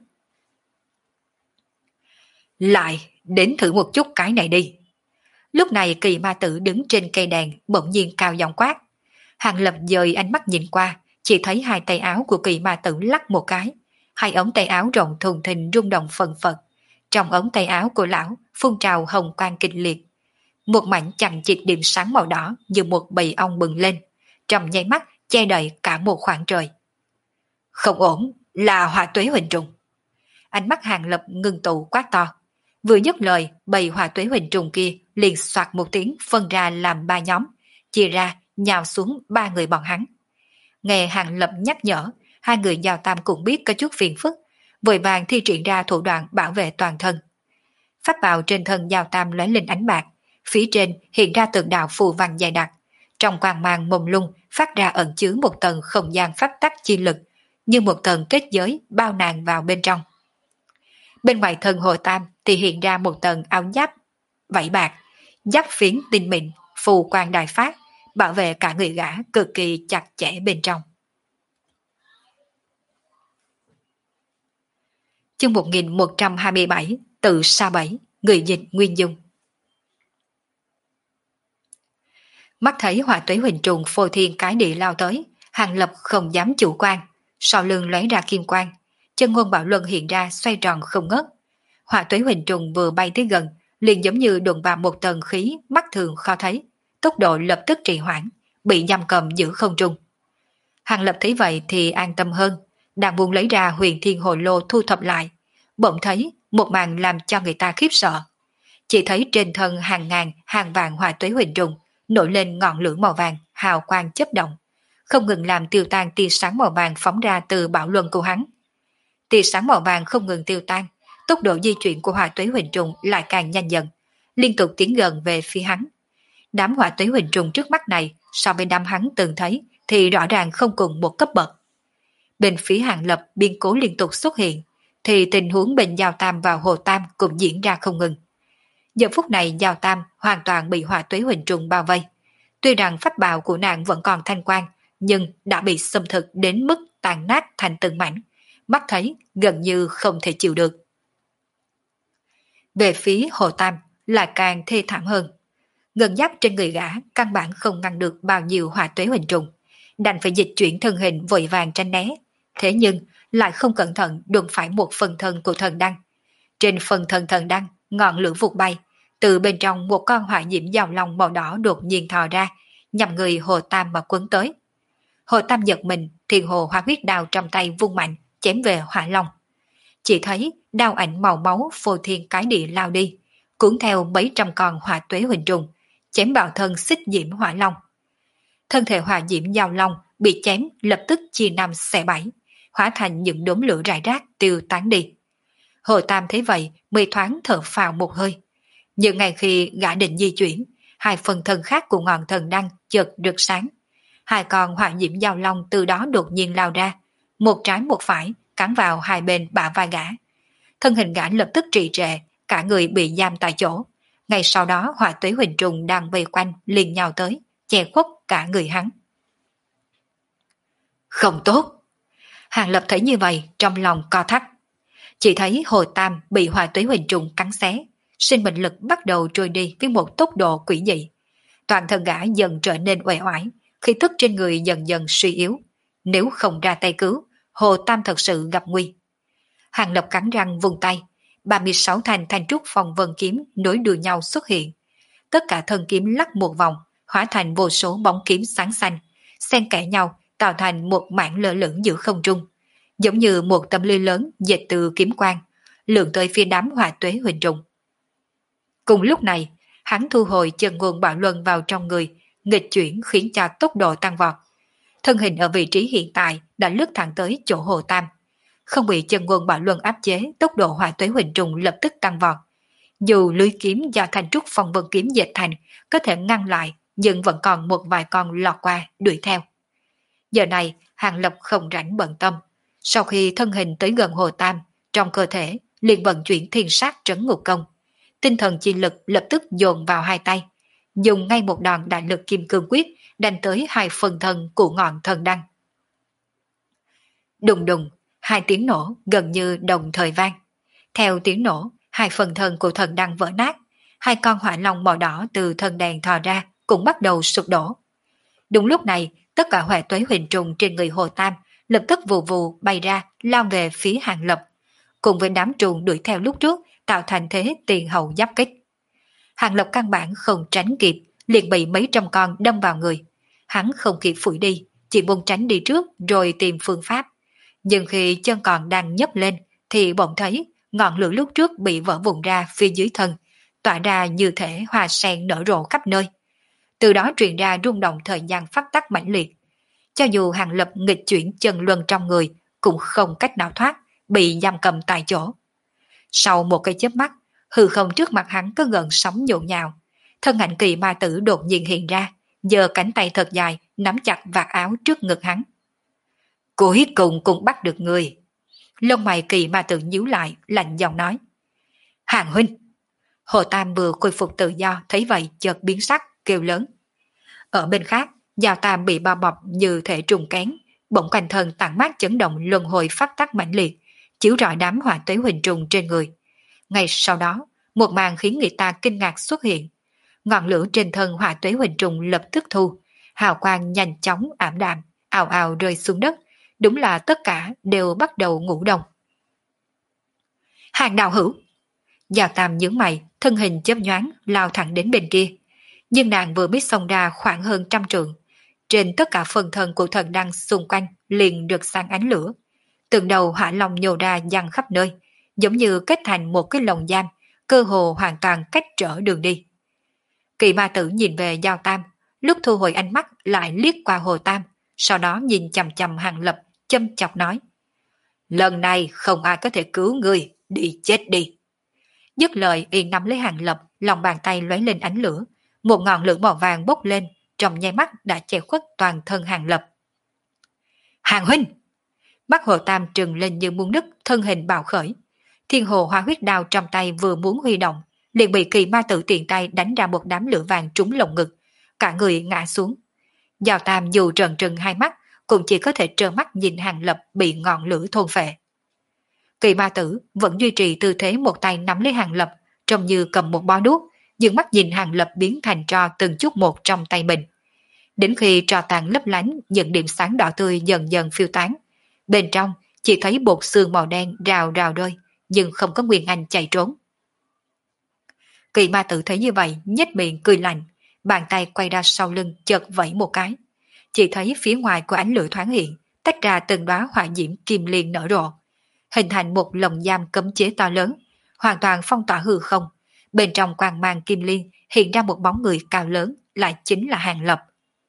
Lại, đến thử một chút cái này đi. Lúc này Kỳ Ma Tử đứng trên cây đèn bỗng nhiên cao giọng quát. Hàng Lập dời ánh mắt nhìn qua, chỉ thấy hai tay áo của Kỳ Ma Tử lắc một cái. Hai ống tay áo rộng thùng thình rung động phần phật. Trong ống tay áo của lão phun trào hồng quang kịch liệt. Một mảnh chằng chịt điểm sáng màu đỏ như một bầy ong bừng lên, trong nháy mắt che đậy cả một khoảng trời. Không ổn, là hỏa tuế huỳnh trùng. Ánh mắt Hàng Lập ngưng tụ quát to. Vừa dứt lời, bầy hỏa tuế huỳnh trùng kia liền soạt một tiếng phân ra làm 3 nhóm, chia ra nhào xuống 3 người bọn hắn. Nghe Hàng Lập nhắc nhở, hai người giao tam cũng biết có chút phiền phức, vội vàng thi triển ra thủ đoạn bảo vệ toàn thân. Pháp bào trên thân giao tam lóe lên ánh bạc, phía trên hiện ra tượng đạo phù văn dày đặc, trong quang mang mông lung phát ra ẩn chứa một tầng không gian pháp tắc chi lực, như một tầng kết giới bao nàng vào bên trong. Bên ngoài thân Hồ Tam thì hiện ra một tầng áo giáp vảy bạc, giáp phiến tinh mịn, phù quang đại phát, bảo vệ cả người gã cực kỳ chặt chẽ bên trong. Chương 1127, tự sa bẫy, người dịch Nguyên Dung. Mắt thấy hỏa tuế huỳnh trùng phô thiên cái địa lao tới, Hàng Lập không dám chủ quan, sau lưng lóe ra kim quang, chân ngôn bảo luân hiện ra xoay tròn không ngớt. Hỏa tuế huỳnh trùng vừa bay tới gần, liền giống như đụng vào một tầng khí mắt thường khó thấy, tốc độ lập tức trì hoãn, bị giam cầm giữa không trung. Hàng Lập thấy vậy thì an tâm hơn, đang muốn lấy ra huyền thiên hồ lô thu thập lại, bỗng thấy một màn làm cho người ta khiếp sợ. Chỉ thấy trên thân hàng ngàn hàng vạn hỏa tuế huỳnh trùng nổi lên ngọn lửa màu vàng hào quang chớp động, không ngừng làm tiêu tan tia sáng màu vàng phóng ra từ bảo luân của hắn. Tia sáng màu vàng không ngừng tiêu tan, tốc độ di chuyển của hỏa tuế huỳnh trùng lại càng nhanh dần, liên tục tiến gần về phía hắn. Đám hỏa tuế huỳnh trùng trước mắt này so với đám hắn từng thấy thì rõ ràng không cùng một cấp bậc. Bên phía Hàng Lập biến cố liên tục xuất hiện, thì tình huống bên Giao Tam và Hồ Tam cũng diễn ra không ngừng. Giờ phút này Giao Tam hoàn toàn bị hỏa tuế huỳnh trùng bao vây. Tuy rằng pháp bào của nàng vẫn còn thanh quang, nhưng đã bị xâm thực đến mức tàn nát thành từng mảnh, mắt thấy gần như không thể chịu được. Về phía Hồ Tam lại càng thê thảm hơn. Ngân giáp trên người gã căn bản không ngăn được bao nhiêu hỏa tuế huỳnh trùng, đành phải dịch chuyển thân hình vội vàng tránh né. Thế nhưng lại không cẩn thận đụng phải một phần thân của thần đăng. Trên phần thân thần đăng, ngọn lửa vụt bay, từ bên trong một con hỏa diễm dòng long màu đỏ đột nhiên thò ra, nhằm người Hồ Tam mà quấn tới. Hồ Tam giật mình, Thiên Hồ Hỏa Huyết đao trong tay vung mạnh, chém về hỏa long. Chỉ thấy đao ảnh màu máu phô thiên cái địa lao đi, cuốn theo mấy trăm con hỏa tuế huỳnh trùng, chém vào thân xích diễm hỏa long. Thân thể hỏa diễm giao long bị chém lập tức chia năm xẻ bảy, hóa thành những đốm lửa rải rác tiêu tán đi. Hồ Tam thấy vậy mới thoáng thở phào một hơi. Nhưng ngay khi gã định di chuyển, hai phần thân khác của ngọn thần đăng chợt rực sáng. Hai con hỏa diễm giao long từ đó đột nhiên lao ra, một trái một phải cắn vào hai bên bả vai gã. Thân hình gã lập tức trì trệ, cả người bị giam tại chỗ. Ngay sau đó hỏa tuế huỳnh trùng đang vây quanh liền nhào tới, che khuất cả người hắn. Không tốt! Hàng Lập thấy như vậy trong lòng co thắt. Chỉ thấy Hồ Tam bị hỏa tuế huỳnh trùng cắn xé, sinh mệnh lực bắt đầu trôi đi với một tốc độ quỷ dị. Toàn thân gã dần trở nên uể oải, khí tức trên người dần dần suy yếu. Nếu không ra tay cứu, Hồ Tam thật sự gặp nguy. Hàng Lập cắn răng vùng tay, 36 thanh thanh trúc phong vân kiếm nối đuôi nhau xuất hiện. Tất cả thân kiếm lắc một vòng, hóa thành vô số bóng kiếm sáng xanh, xen kẽ nhau tạo thành một mảng lơ lửng giữa không trung, giống như một tấm lưới lớn dệt từ kiếm quang, lượn tới phía đám hỏa tuế huỳnh trùng. Cùng lúc này, hắn thu hồi chân nguồn bảo luân vào trong người, nghịch chuyển khiến cho tốc độ tăng vọt. Thân hình ở vị trí hiện tại đã lướt thẳng tới chỗ Hồ Tam. Không bị chân nguồn bảo luân áp chế, tốc độ hỏa tuế huỳnh trùng lập tức tăng vọt. Dù lưới kiếm do thanh trúc phong vân kiếm dệt thành có thể ngăn lại, nhưng vẫn còn một vài con lọt qua đuổi theo. Giờ này, Hàng Lập không rảnh bận tâm. Sau khi thân hình tới gần Hồ Tam, trong cơ thể liền vận chuyển thiên sát trấn ngục công. Tinh thần chi lực lập tức dồn vào hai tay, dùng ngay một đòn đại lực kim cương quyết đánh tới hai phần thân của ngọn thần đăng. Đùng đùng, hai tiếng nổ gần như đồng thời vang. Theo tiếng nổ, hai phần thân của thần đăng vỡ nát, hai con hỏa long màu đỏ từ thân đèn thò ra cũng bắt đầu sụp đổ. Đúng lúc này, tất cả hỏa tuế huỳnh trùng trên người Hồ Tam lập tức vù vù bay ra lao về phía Hàng Lập, cùng với đám trùng đuổi theo lúc trước tạo thành thế tiền hậu giáp kích. Hàng Lập căn bản không tránh kịp, liền bị mấy trăm con đâm vào người. Hắn không kịp phủi đi, chỉ buông tránh đi trước rồi tìm phương pháp. Nhưng khi chân còn đang nhấc lên thì bỗng thấy ngọn lửa lúc trước bị vỡ vụn ra phía dưới thân, tỏa ra như thể hoa sen nở rộ khắp nơi. Từ đó truyền ra rung động thời gian pháp tắc mãnh liệt. Cho dù Hàng Lập nghịch chuyển chân luân trong người cũng không cách nào thoát, bị giam cầm tại chỗ. Sau một cái chớp mắt, hư không trước mặt hắn có gần sóng nhộn nhào. Thân ảnh Kỳ Ma Tử đột nhiên hiện ra, giơ cánh tay thật dài nắm chặt vạt áo trước ngực hắn. Cuối cùng cũng bắt được người. Lông mày Kỳ Ma Tử nhíu lại, lạnh giọng nói. Hàng huynh. Hồ Tam vừa khôi phục tự do thấy vậy chợt biến sắc, kêu lớn. Ở bên khác, Giao Tam bị bao bọc như thể trùng kén, bỗng quanh thân tản mát chấn động luân hồi pháp tắc mãnh liệt, chiếu rọi đám hỏa tuế huỳnh trùng trên người. Ngay sau đó, một màn khiến người ta kinh ngạc xuất hiện. Ngọn lửa trên thân hỏa tuế huỳnh trùng lập tức thu, hào quang nhanh chóng ảm đạm, ào ào rơi xuống đất, đúng là tất cả đều bắt đầu ngủ đông. Hàng đạo hữu. Giao Tam nhướng mày, thân hình chớp nhoáng lao thẳng đến bên kia. Nhưng nàng vừa mới xông ra khoảng hơn 100 trượng. Trên tất cả phần thân của thần đăng xung quanh liền được sáng ánh lửa. Từng đầu hỏa long nhô ra văng khắp nơi, giống như kết thành một cái lồng giam, cơ hồ hoàn toàn cách trở đường đi. Kỳ Ma Tử nhìn về Giao Tam, lúc thu hồi ánh mắt lại liếc qua Hồ Tam, sau đó nhìn chằm chằm Hàng Lập, châm chọc nói. Lần này không ai có thể cứu ngươi, đi chết đi. Dứt lời y nắm lấy Hàng Lập, lòng bàn tay lóe lên ánh lửa, một ngọn lửa màu vàng bốc lên, trong nháy mắt đã che khuất toàn thân Hàng Lập. Hàng huynh! Mắt Hồ Tam trừng lên như muốn nứt, thân hình bạo khởi. Thiên hồ hoa huyết đao trong tay vừa muốn huy động, liền bị Kỳ Ma Tử tiện tay đánh ra một đám lửa vàng trúng lồng ngực, cả người ngã xuống. Giao Tam dù trợn trừng hai mắt, cũng chỉ có thể trơ mắt nhìn Hàng Lập bị ngọn lửa thôn phệ. Kỳ Ma Tử vẫn duy trì tư thế một tay nắm lấy Hàng Lập, trông như cầm một bó đuốc, dương mắt nhìn Hàng Lập biến thành tro từng chút một trong tay mình. Đến khi tro tàn lấp lánh, những điểm sáng đỏ tươi dần dần phiêu tán. Bên trong chỉ thấy bột xương màu đen rào rào rơi, nhưng không có Nguyên Anh chạy trốn. Kỳ Ma Tử thấy như vậy, nhếch miệng cười lạnh, bàn tay quay ra sau lưng chợt vẫy một cái. Chỉ thấy phía ngoài của ánh lửa thoáng hiện, tách ra từng đóa hỏa diễm kim liên nở rộ, hình thành một lồng giam cấm chế to lớn, hoàn toàn phong tỏa hư không. Bên trong quang mang kim liên hiện ra một bóng người cao lớn, lại chính là Hàng Lập.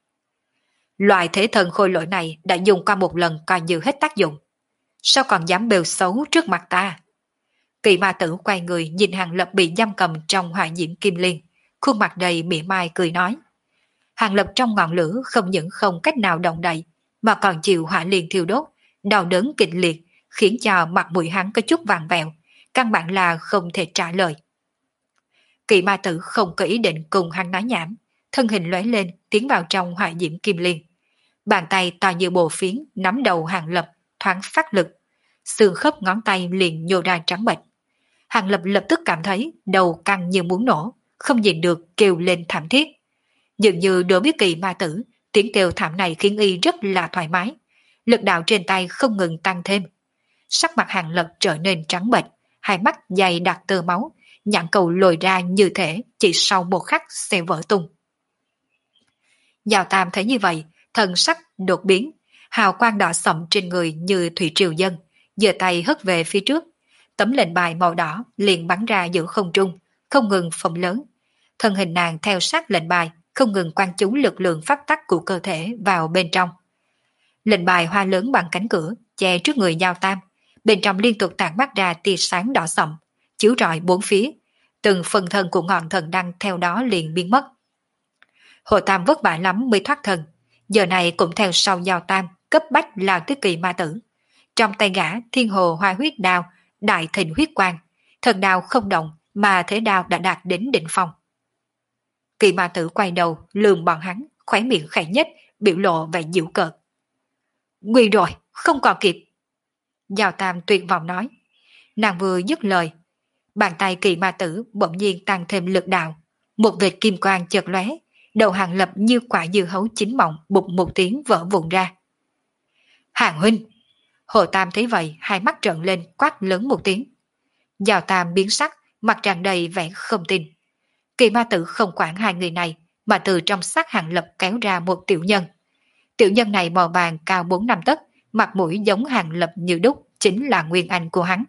Loại thế thần khôi lỗi này đã dùng qua một lần coi như hết tác dụng. Sao còn dám bêu xấu trước mặt ta? Kỳ Ma Tử quay người nhìn Hàng Lập bị giam cầm trong hỏa diễm kim liên, khuôn mặt đầy mỉa mai cười nói. Hàng Lập trong ngọn lửa không những không cách nào động đậy, mà còn chịu hỏa liên thiêu đốt, đau đớn kịch liệt, khiến cho mặt mũi hắn có chút vàng vẹo, căn bản là không thể trả lời. Kỳ Ma Tử không có ý định cùng hắn nói nhảm, thân hình lóe lên tiến vào trong hỏa diễm kim liên. Bàn tay to như bồ phiến nắm đầu Hàng Lập, thoáng phát lực, xương khớp ngón tay liền nhô ra trắng bệch. Hàng Lập lập tức cảm thấy đầu căng như muốn nổ, không nhìn được kêu lên thảm thiết. Dường như đối với Kỳ Ma Tử, tiếng kêu thảm này khiến y rất là thoải mái. Lực đạo trên tay không ngừng tăng thêm. Sắc mặt Hàng Lập trở nên trắng bệch, hai mắt dày đặc tơ máu, nhãn cầu lồi ra như thể chỉ sau một khắc sẽ vỡ tung. Giao Tam thấy như vậy, thần sắc đột biến, hào quang đỏ sậm trên người như thủy triều dân, giơ tay hất về phía trước. Tấm lệnh bài màu đỏ liền bắn ra giữa không trung, không ngừng phồng lớn. Thân hình nàng theo sát lệnh bài, không ngừng quan trú lực lượng pháp tắc của cơ thể vào bên trong. Lệnh bài hoa lớn bằng cánh cửa, che trước người Giao Tam, bên trong liên tục tản mắt ra tia sáng đỏ sậm, chiếu rọi bốn phía, từng phần thân của ngọn thần đăng theo đó liền biến mất. Hồ Tam vất vả lắm mới thoát thân, giờ này cũng theo sau Giao Tam, cấp bách lao tới Kỳ Ma Tử. Trong tay gã thiên hồ hoa huyết đao, đại thịnh huyết quang, thần đao không động mà thế đao đã đạt đến đỉnh phong. Kỳ Ma Tử quay đầu lườm bọn hắn, khóe miệng khẽ nhếch, biểu lộ vẻ giễu cợt. Nguy rồi, không còn kịp. Giao Tam tuyệt vọng nói. Nàng vừa dứt lời, bàn tay Kỳ Ma Tử bỗng nhiên tăng thêm lực đạo, một vệt kim quang chợt lóe, đầu Hàng Lập như quả dưa hấu chín mọng bụp một tiếng vỡ vụn ra. Hàng huynh! Hồ Tam thấy vậy, hai mắt trợn lên quát lớn một tiếng. Giao Tam biến sắc, mặt tràn đầy vẻ không tin. Kỳ Ma Tử không quản hai người này, mà từ trong xác Hàng Lập kéo ra một tiểu nhân. Tiểu nhân này màu vàng cao 4-5 tấc, mặt mũi giống Hàng Lập như đúc, chính là Nguyên Anh của hắn.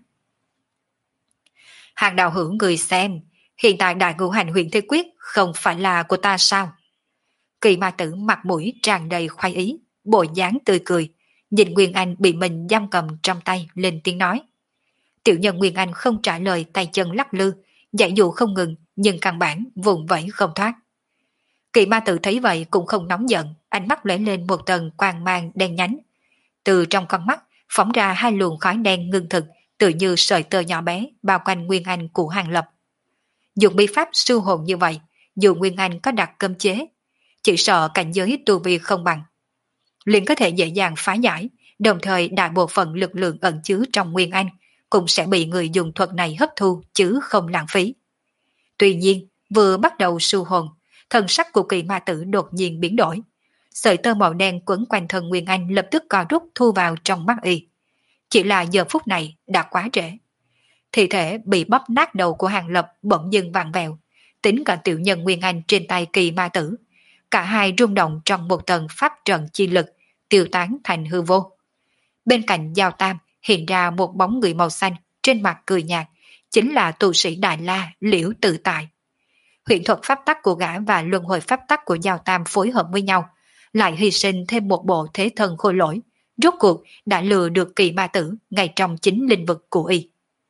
Hàng đạo hữu người xem, hiện tại đại ngũ hành huyền thế quyết không phải là của ta sao? Kỳ Ma Tử mặt mũi tràn đầy khoái ý, bộ dáng tươi cười, nhìn Nguyên Anh bị mình giam cầm trong tay lên tiếng nói. Tiểu nhân Nguyên Anh không trả lời, tay chân lắc lư, giải dụ không ngừng, nhưng căn bản vùng vẫy không thoát. Kỳ Ma Tử thấy vậy cũng không nóng giận, ánh mắt lóe lên một tầng quang mang đen nhánh. Từ trong con mắt phóng ra hai luồng khói đen ngưng thực, tự như sợi tơ nhỏ bé bao quanh Nguyên Anh của Hàng Lập. Dùng bí pháp siêu hồn như vậy, dù Nguyên Anh có đặt cấm chế, chỉ sợ cảnh giới tu vi không bằng, liền có thể dễ dàng phá giải, đồng thời đại bộ phận lực lượng ẩn chứa trong Nguyên Anh cũng sẽ bị người dùng thuật này hấp thu chứ không lãng phí. Tuy nhiên, vừa bắt đầu siêu hồn, thần sắc của Kỳ Ma Tử đột nhiên biến đổi. Sợi tơ màu đen quấn quanh thân Nguyên Anh lập tức co rút thu vào trong mắt y. Chỉ là giờ phút này đã quá trễ. Thi thể bị bóp nát đầu của Hàng Lập bỗng dưng vặn vẹo, tính cả tiểu nhân Nguyên Anh trên tay Kỳ Ma Tử. Cả hai rung động trong một tầng pháp trận chi lực, tiêu tán thành hư vô. Bên cạnh Giao Tam hiện ra một bóng người màu xanh, trên mặt cười nhạt, chính là tu sĩ Đại La Liễu Tự Tại. Huyền thuật pháp tắc của gã và luân hồi pháp tắc của Giao Tam phối hợp với nhau, lại hy sinh thêm một bộ thế thân khôi lỗi, rốt cuộc đã lừa được Kỳ Ma Tử ngay trong chính lĩnh vực của y.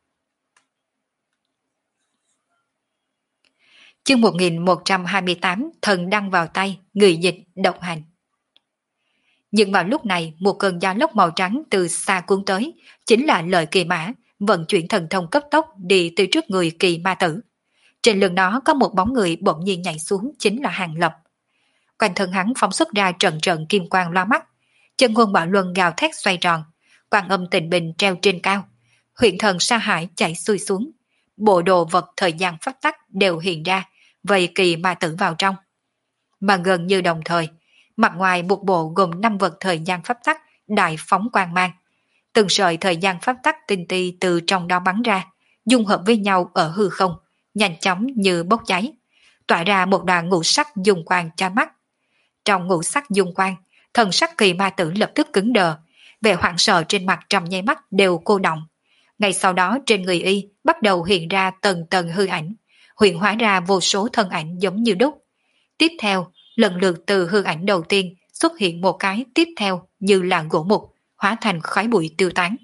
Chương 1128 thần đăng vào tay, người dịch độc hành. Nhưng vào lúc này, một cơn gió lốc màu trắng từ xa cuốn tới, chính là lời Kỳ Mã, vận chuyển thần thông cấp tốc đi từ trước người Kỳ Ma Tử. Trên lưng đó có một bóng người bỗng nhiên nhảy xuống, chính là Hàng Lập. Quanh thân hắn phóng xuất ra trận trận kim quang loa mắt, chân quân bạo luân gào thét xoay tròn, quan âm tịnh bình treo trên cao, huyện thần sa hải chạy xuôi xuống, bộ đồ vật thời gian pháp tắc đều hiện ra, vây Kỳ Ma Tử vào trong. Mà gần như đồng thời, mặt ngoài một bộ gồm 5 vật thời gian pháp tắc đại phóng quang mang, từng sợi thời gian pháp tắc tinh ti từ trong đó bắn ra, dung hợp với nhau ở hư không, nhanh chóng như bốc cháy, tỏa ra một đoàn ngũ sắc dung quang cho mắt. Trong ngũ sắc dung quang, thần sắc Kỳ Ma Tử lập tức cứng đờ, vẻ hoảng sợ trên mặt trong nháy mắt đều cô động. Ngay sau đó trên người y bắt đầu hiện ra tầng tầng hư ảnh, hiện hóa ra vô số thân ảnh giống như đúc. Tiếp theo, lần lượt từ hư ảnh đầu tiên xuất hiện một cái tiếp theo như là gỗ mục, hóa thành khói bụi tiêu tán.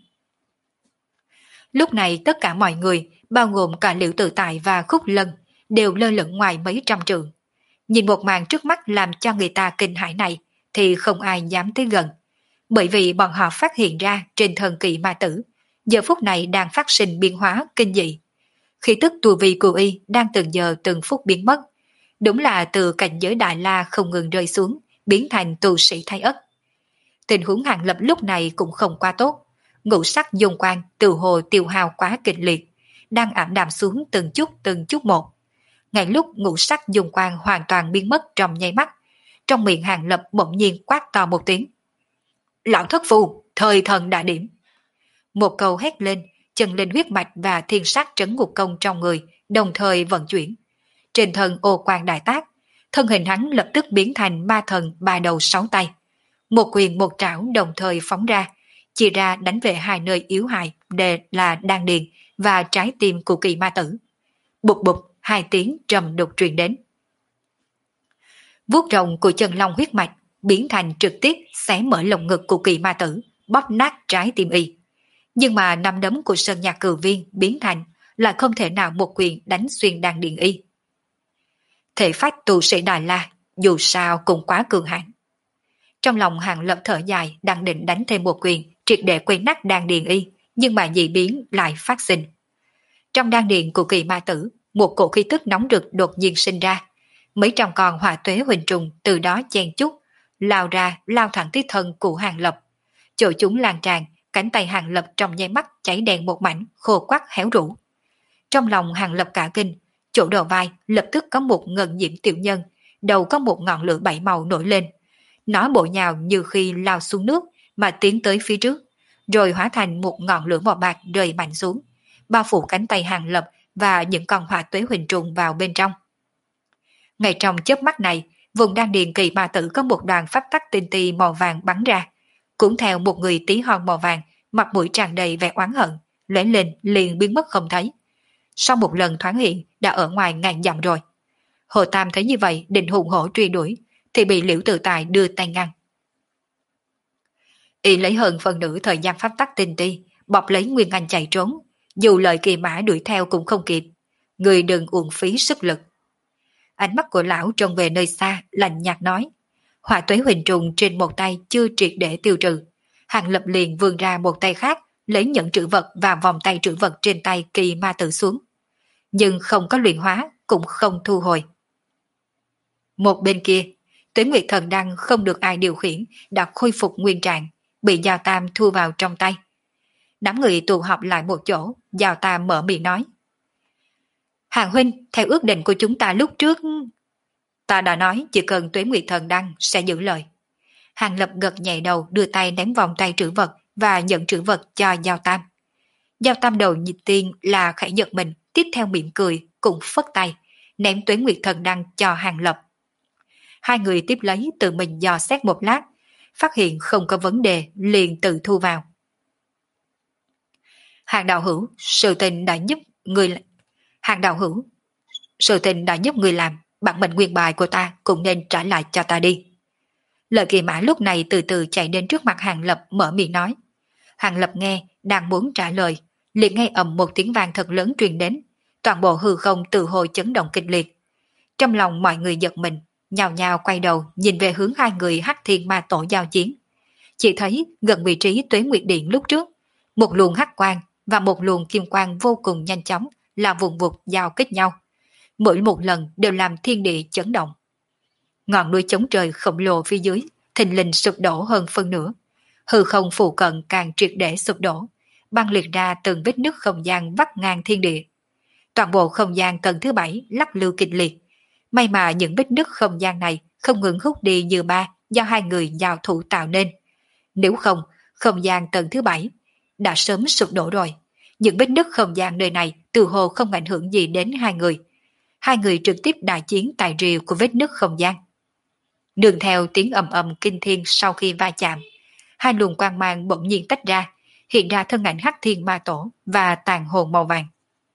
Lúc này tất cả mọi người, bao gồm cả Liễu Tự Tại và Khúc Lân, đều lơ lửng ngoài mấy trăm trượng. Nhìn một màn trước mắt làm cho người ta kinh hãi này, thì không ai dám tới gần. Bởi vì bọn họ phát hiện ra trên thân Kỳ Ma Tử, giờ phút này đang phát sinh biến hóa kinh dị. Khí tức tu vi của y đang từng giờ từng phút biến mất. Đúng là từ cảnh giới Đại La không ngừng rơi xuống, biến thành tu sĩ thái ất. Tình huống Hàng Lập lúc này cũng không quá tốt. Ngũ sắc dung quang từ hồ tiêu hao quá kịch liệt, đang ảm đạm xuống từng chút một. Ngay lúc ngũ sắc dung quang hoàn toàn biến mất trong nháy mắt, trong miệng Hàng Lập bỗng nhiên quát to một tiếng. Lão thất phu, thời thần đã điểm. Một câu hét lên, chân linh huyết mạch và thiên sát trấn ngục công trong người đồng thời vận chuyển. Trên thân ô quang đại tác, thân hình hắn lập tức biến thành ma thần 3 đầu 6 tay. Một quyền một trảo đồng thời phóng ra, chia ra đánh về hai nơi yếu hại đều là đan điền và trái tim của Kỳ Ma Tử. Bụp bụp, hai tiếng trầm đục truyền đến. Vuốt rồng của chân long huyết mạch biến thành trực tiếp xé mở lồng ngực của Kỳ Ma Tử, bóp nát trái tim y. Nhưng mà nắm đấm của Sơn Nhạc Cừu Viên biến thành là không thể nào một quyền đánh xuyên đan điền y. Thể phách tu sĩ Đại La dù sao cũng quá cường hãn. Trong lòng Hàng Lập thở dài, đang định đánh thêm một quyền triệt để quên nát đan điền y, nhưng mà dị biến lại phát sinh. Trong đan điền của Kỳ Ma Tử, một cổ khí tức nóng rực đột nhiên sinh ra. Mấy trăm con hỏa tuế huỳnh trùng từ đó chen chúc, lao ra lao thẳng tới thân của Hàng Lập. Chỗ chúng lan tràn, cánh tay Hàng Lập trong nháy mắt cháy đen một mảnh, khô quắc héo rũ. Trong lòng Hàng Lập cả kinh, chỗ đầu vai lập tức có một ngân nhiễm tiểu nhân, đầu có một ngọn lửa bảy màu nổi lên. Nó bổ nhào như khi lao xuống nước mà tiến tới phía trước, rồi hóa thành một ngọn lửa màu bạc rơi mạnh xuống, bao phủ cánh tay Hàng Lập và những con hỏa tuế huỳnh trùng vào bên trong. Ngay trong chớp mắt này, vùng đan điền Kỳ Ma Tử có một đoàn pháp tắc tinh ti màu vàng bắn ra, cũng theo một người tí hon màu vàng, mặt mũi tràn đầy vẻ oán hận, lóe lên liền biến mất không thấy. Sau một lần thoáng hiện đã ở ngoài ngàn dặm rồi. Hồ Tam thấy như vậy định hùng hổ truy đuổi, thì bị Liễu Tự Tại đưa tay ngăn. Y lấy hơn phần nửa thời gian pháp tắc tinh ti, bọc lấy Nguyên Anh chạy trốn, dù lời Kỳ Mã đuổi theo cũng không kịp. Người đừng uổng phí sức lực. Ánh mắt của lão trông về nơi xa, lạnh nhạt nói. Hỏa tuế huỳnh trùng trên một tay chưa triệt để tiêu trừ. Hàng Lập liền vươn ra một tay khác, lấy nhẫn trữ vật và vòng tay trữ vật trên tay Kỳ Ma Tử xuống. Nhưng không có luyện hóa, cũng không thu hồi. Một bên kia, Tuế Nguyệt Thần Đăng không được ai điều khiển, đã khôi phục nguyên trạng, bị Giao Tam thu vào trong tay. Đám người tụ họp lại một chỗ, Giao Tam mở miệng nói. Hàng huynh, theo ước định của chúng ta lúc trước, ta đã nói chỉ cần Tuế Nguyệt Thần Đăng sẽ giữ lời. Hàng Lập gật nhẹ đầu, đưa tay ném vòng tay trữ vật và nhận trữ vật cho Giao Tam. Giao Tam đầu nhịp tiên là khẽ giật mình, tiếp theo mỉm cười, cũng phất tay, ném Tuế Nguyệt Thần Đăng cho Hàng Lập. Hai người tiếp lấy tự mình dò xét một lát, phát hiện không có vấn đề, liền tự thu vào. Hàng đạo hữu, sự tình đã giúp người làm, bản mệnh nguyên bài của ta cũng nên trả lại cho ta đi. Lợi Kỳ Mã lúc này từ từ chạy đến trước mặt Hàng Lập mở miệng nói. Hàng Lập nghe, đang muốn trả lời, liền nghe ầm một tiếng vang thật lớn truyền đến, toàn bộ hư không từ hồi chấn động kịch liệt. Trong lòng mọi người giật mình, nhào nhào quay đầu nhìn về hướng hai người Hắc Thiên Ma Tổ giao chiến. Chỉ thấy gần vị trí Tuế Nguyệt Điện lúc trước, một luồng hắc quang và một luồng kim quang vô cùng nhanh chóng là vùng vụt giao kích nhau. Mỗi một lần đều làm thiên địa chấn động. Ngọn núi chống trời khổng lồ phía dưới thình lình sụp đổ hơn phân nửa. Hư không phụ cận càng triệt để sụp đổ, băng liệt ra từng vết nứt không gian vắt ngang thiên địa. Toàn bộ không gian tầng thứ 7 lắc lư kịch liệt. May mà những vết nứt không gian này không ngừng hút đi như ba do hai người giao thủ tạo nên. Nếu không, không gian tầng thứ 7 đã sớm sụp đổ rồi. Những vết nứt không gian nơi này từ hồ không ảnh hưởng gì đến hai người. Hai người trực tiếp đại chiến tại rìa của vết nứt không gian. Đường theo tiếng ầm ầm kinh thiên sau khi va chạm, hai luồng quang mang bỗng nhiên tách ra, hiện ra thân ảnh Hắc Thiên Ma Tổ và tàn hồn màu vàng.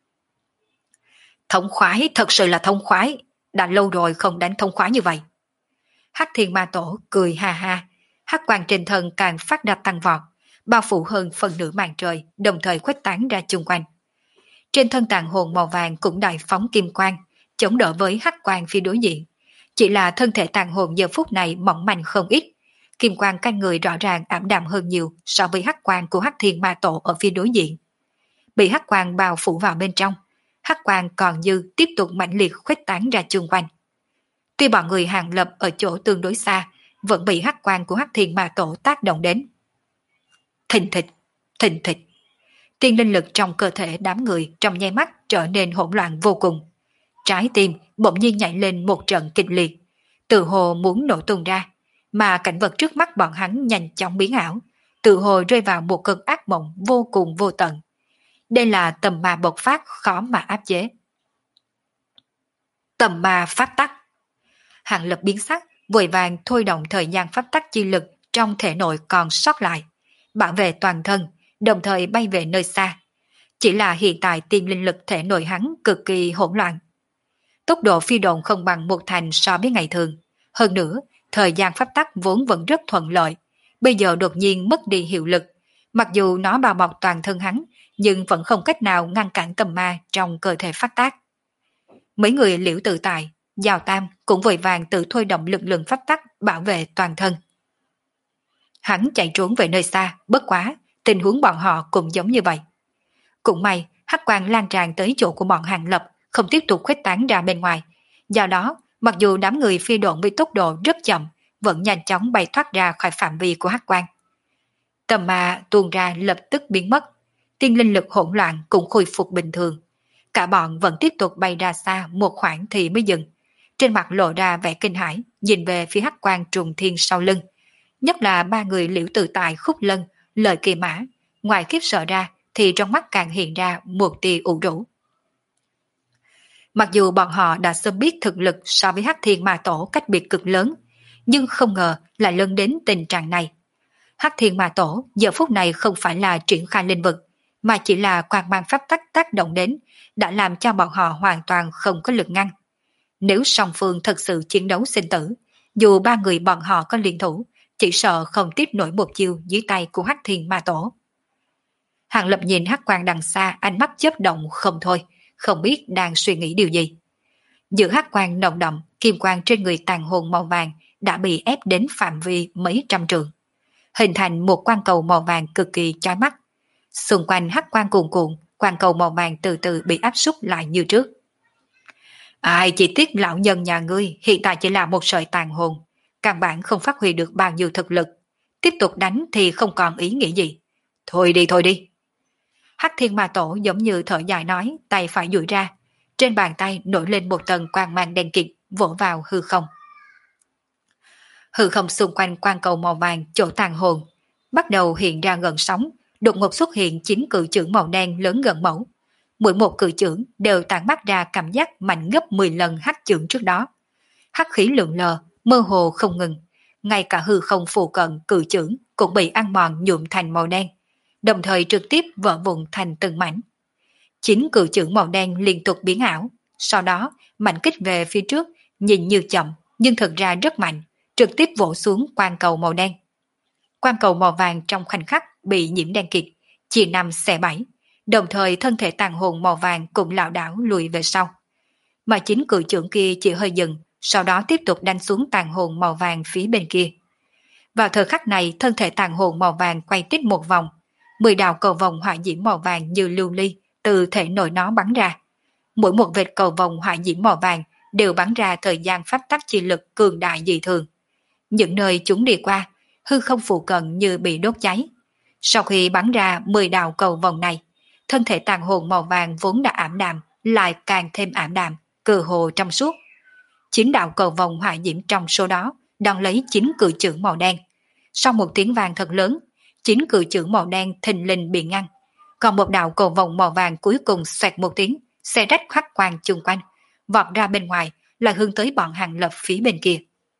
Thống khoái, thật sự là thông khoái, đã lâu rồi không đánh thông khoái như vậy. Hắc Thiên Ma Tổ cười ha ha, hắc quang trên thân càng phát ra tăng vọt, bao phủ hơn phần nửa màn trời, đồng thời khuếch tán ra chung quanh. Trên thân tàn hồn màu vàng cũng đại phóng kim quang, chống đỡ với hắc quang phía đối diện. Chỉ là thân thể tàn hồn giờ phút này mỏng manh không ít, kim quang canh người rõ ràng ảm đạm hơn nhiều so với hắc quang của Hắc Thiên Ma Tổ ở phía đối diện. Bị hắc quang bao phủ vào bên trong, hắc quang còn như tiếp tục mạnh liệt khuếch tán ra chung quanh. Tuy bọn người Hàng Lập ở chỗ tương đối xa, vẫn bị hắc quang của Hắc Thiên Ma Tổ tác động đến. Thình thịch, thình thịch. Tiên linh lực trong cơ thể đám người trong nháy mắt trở nên hỗn loạn vô cùng. Trái tim bỗng nhiên nhảy lên một trận kịch liệt, tự hồ muốn nổ tung ra, mà cảnh vật trước mắt bọn hắn nhanh chóng biến ảo, tự hồ rơi vào một cơn ác mộng vô cùng vô tận. Đây là tầm ma bộc phát khó mà áp chế. Tầm ma pháp tắc. Hàng Lập biến sắc, vội vàng thôi động thời gian pháp tắc chi lực trong thể nội còn sót lại, bảo vệ toàn thân, đồng thời bay về nơi xa. Chỉ là hiện tại tiên linh lực thể nội hắn cực kỳ hỗn loạn. Tốc độ phi độn không bằng một thành so với ngày thường. Hơn nữa, thời gian pháp tắc vốn vẫn rất thuận lợi, bây giờ đột nhiên mất đi hiệu lực. Mặc dù nó bao bọc toàn thân hắn, nhưng vẫn không cách nào ngăn cản tầm ma trong cơ thể phát tác. Mấy người Liễu Tự Tại, Giào Tam cũng vội vàng tự thôi động lực lượng pháp tắc bảo vệ toàn thân. Hắn chạy trốn về nơi xa, bất quá, tình huống bọn họ cũng giống như vậy. Cũng may, hắc quang lan tràn tới chỗ của bọn Hàng Lập, không tiếp tục khuếch tán ra bên ngoài. Do đó, mặc dù đám người phi độn với tốc độ rất chậm, vẫn nhanh chóng bay thoát ra khỏi phạm vi của hắc quang. Tầm ma tuôn ra lập tức biến mất, tiên linh lực hỗn loạn cũng khôi phục bình thường. Cả bọn vẫn tiếp tục bay ra xa một khoảng thì mới dừng. Trên mặt lộ ra vẻ kinh hãi, nhìn về phía hắc quang trùng thiên sau lưng. Nhất là ba người Liễu Tự Tại, Khúc Lân, Lợi Kỳ Mã, ngoài khiếp sợ ra thì trong mắt càng hiện ra một tia ủ rũ. Mặc dù bọn họ đã sớm biết thực lực so với Hắc Thiên Ma Tổ cách biệt cực lớn, nhưng không ngờ lại lên đến tình trạng này. Hắc Thiên Ma Tổ giờ phút này không phải là triển khai linh vực, mà chỉ là quang mang pháp tắc tác động đến, đã làm cho bọn họ hoàn toàn không có lực ngăn. Nếu song phương thật sự chiến đấu sinh tử, dù ba người bọn họ có liên thủ, chỉ sợ không tiếp nổi một chiêu dưới tay của Hắc Thiên Ma Tổ. Hàng Lập nhìn hắc quang đằng xa, ánh mắt chớp động không thôi, không biết đang suy nghĩ điều gì. Giữa hắc quang nồng đậm, kim quang trên người tàn hồn màu vàng đã bị ép đến phạm vi mấy trăm trượng, hình thành một quang cầu màu vàng cực kỳ chói mắt. Xung quanh hắc quang cuồn cuộn, quang cầu màu vàng từ từ bị áp súc lại như trước. Ai chỉ tiếc lão nhân nhà ngươi hiện tại chỉ là một sợi tàn hồn, căn bản không phát huy được bao nhiêu thực lực. Tiếp tục đánh thì không còn ý nghĩa gì. Thôi đi thôi đi. Hắc Thiên Ma Tổ giống như thở dài nói, tay phải duỗi ra. Trên bàn tay nổi lên một tầng quang mang đen kịt, vỗ vào hư không. Hư không xung quanh quang cầu màu vàng chỗ tàn hồn bắt đầu hiện ra gần sóng, đột ngột xuất hiện 9 cự chưởng màu đen lớn gần mẫu. Mỗi một cự chưởng đều tản mát ra cảm giác mạnh gấp 10 lần hắc chưởng trước đó. Hắc khí lượn lờ, mơ hồ không ngừng. Ngay cả hư không phụ cận cự chưởng cũng bị ăn mòn nhuộm thành màu đen, đồng thời trực tiếp vỡ vụn thành từng mảnh. 9 cự chưởng màu đen liên tục biến ảo, sau đó mạnh kích về phía trước, nhìn như chậm nhưng thực ra rất mạnh, trực tiếp vỗ xuống quang cầu màu đen. Quang cầu màu vàng trong khoảnh khắc bị nhiễm đen kịt, chia năm xẻ bảy, đồng thời thân thể tàn hồn màu vàng cũng lảo đảo lùi về sau. Mà chính cự trưởng kia chỉ hơi dừng, sau đó tiếp tục đánh xuống tàn hồn màu vàng phía bên kia. Vào thời khắc này, thân thể tàn hồn màu vàng quay tít một vòng, 10 đạo cầu vòng hỏa diễm màu vàng như lưu ly từ thể nội nó bắn ra. Mỗi một vệt cầu vòng hỏa diễm màu vàng đều bắn ra thời gian pháp tắc chi lực cường đại dị thường. Những nơi chúng đi qua, hư không phụ cận như bị đốt cháy. Sau khi bắn ra 10 đạo cầu vòng này, thân thể tàn hồn màu vàng vốn đã ảm đạm lại càng thêm ảm đạm, cơ hồ trong suốt. 9 đạo cầu vòng hỏa diễm trong số đó đón lấy 9 cự chưởng màu đen. Sau một tiếng vang thật lớn, 9 cự chưởng màu đen thình lình bị ngăn. Còn một đạo cầu vòng màu vàng cuối cùng xoẹt một tiếng, xe rách khắc quang chung quanh, vọt ra bên ngoài là hướng tới bọn Hàng Lập phía bên kia.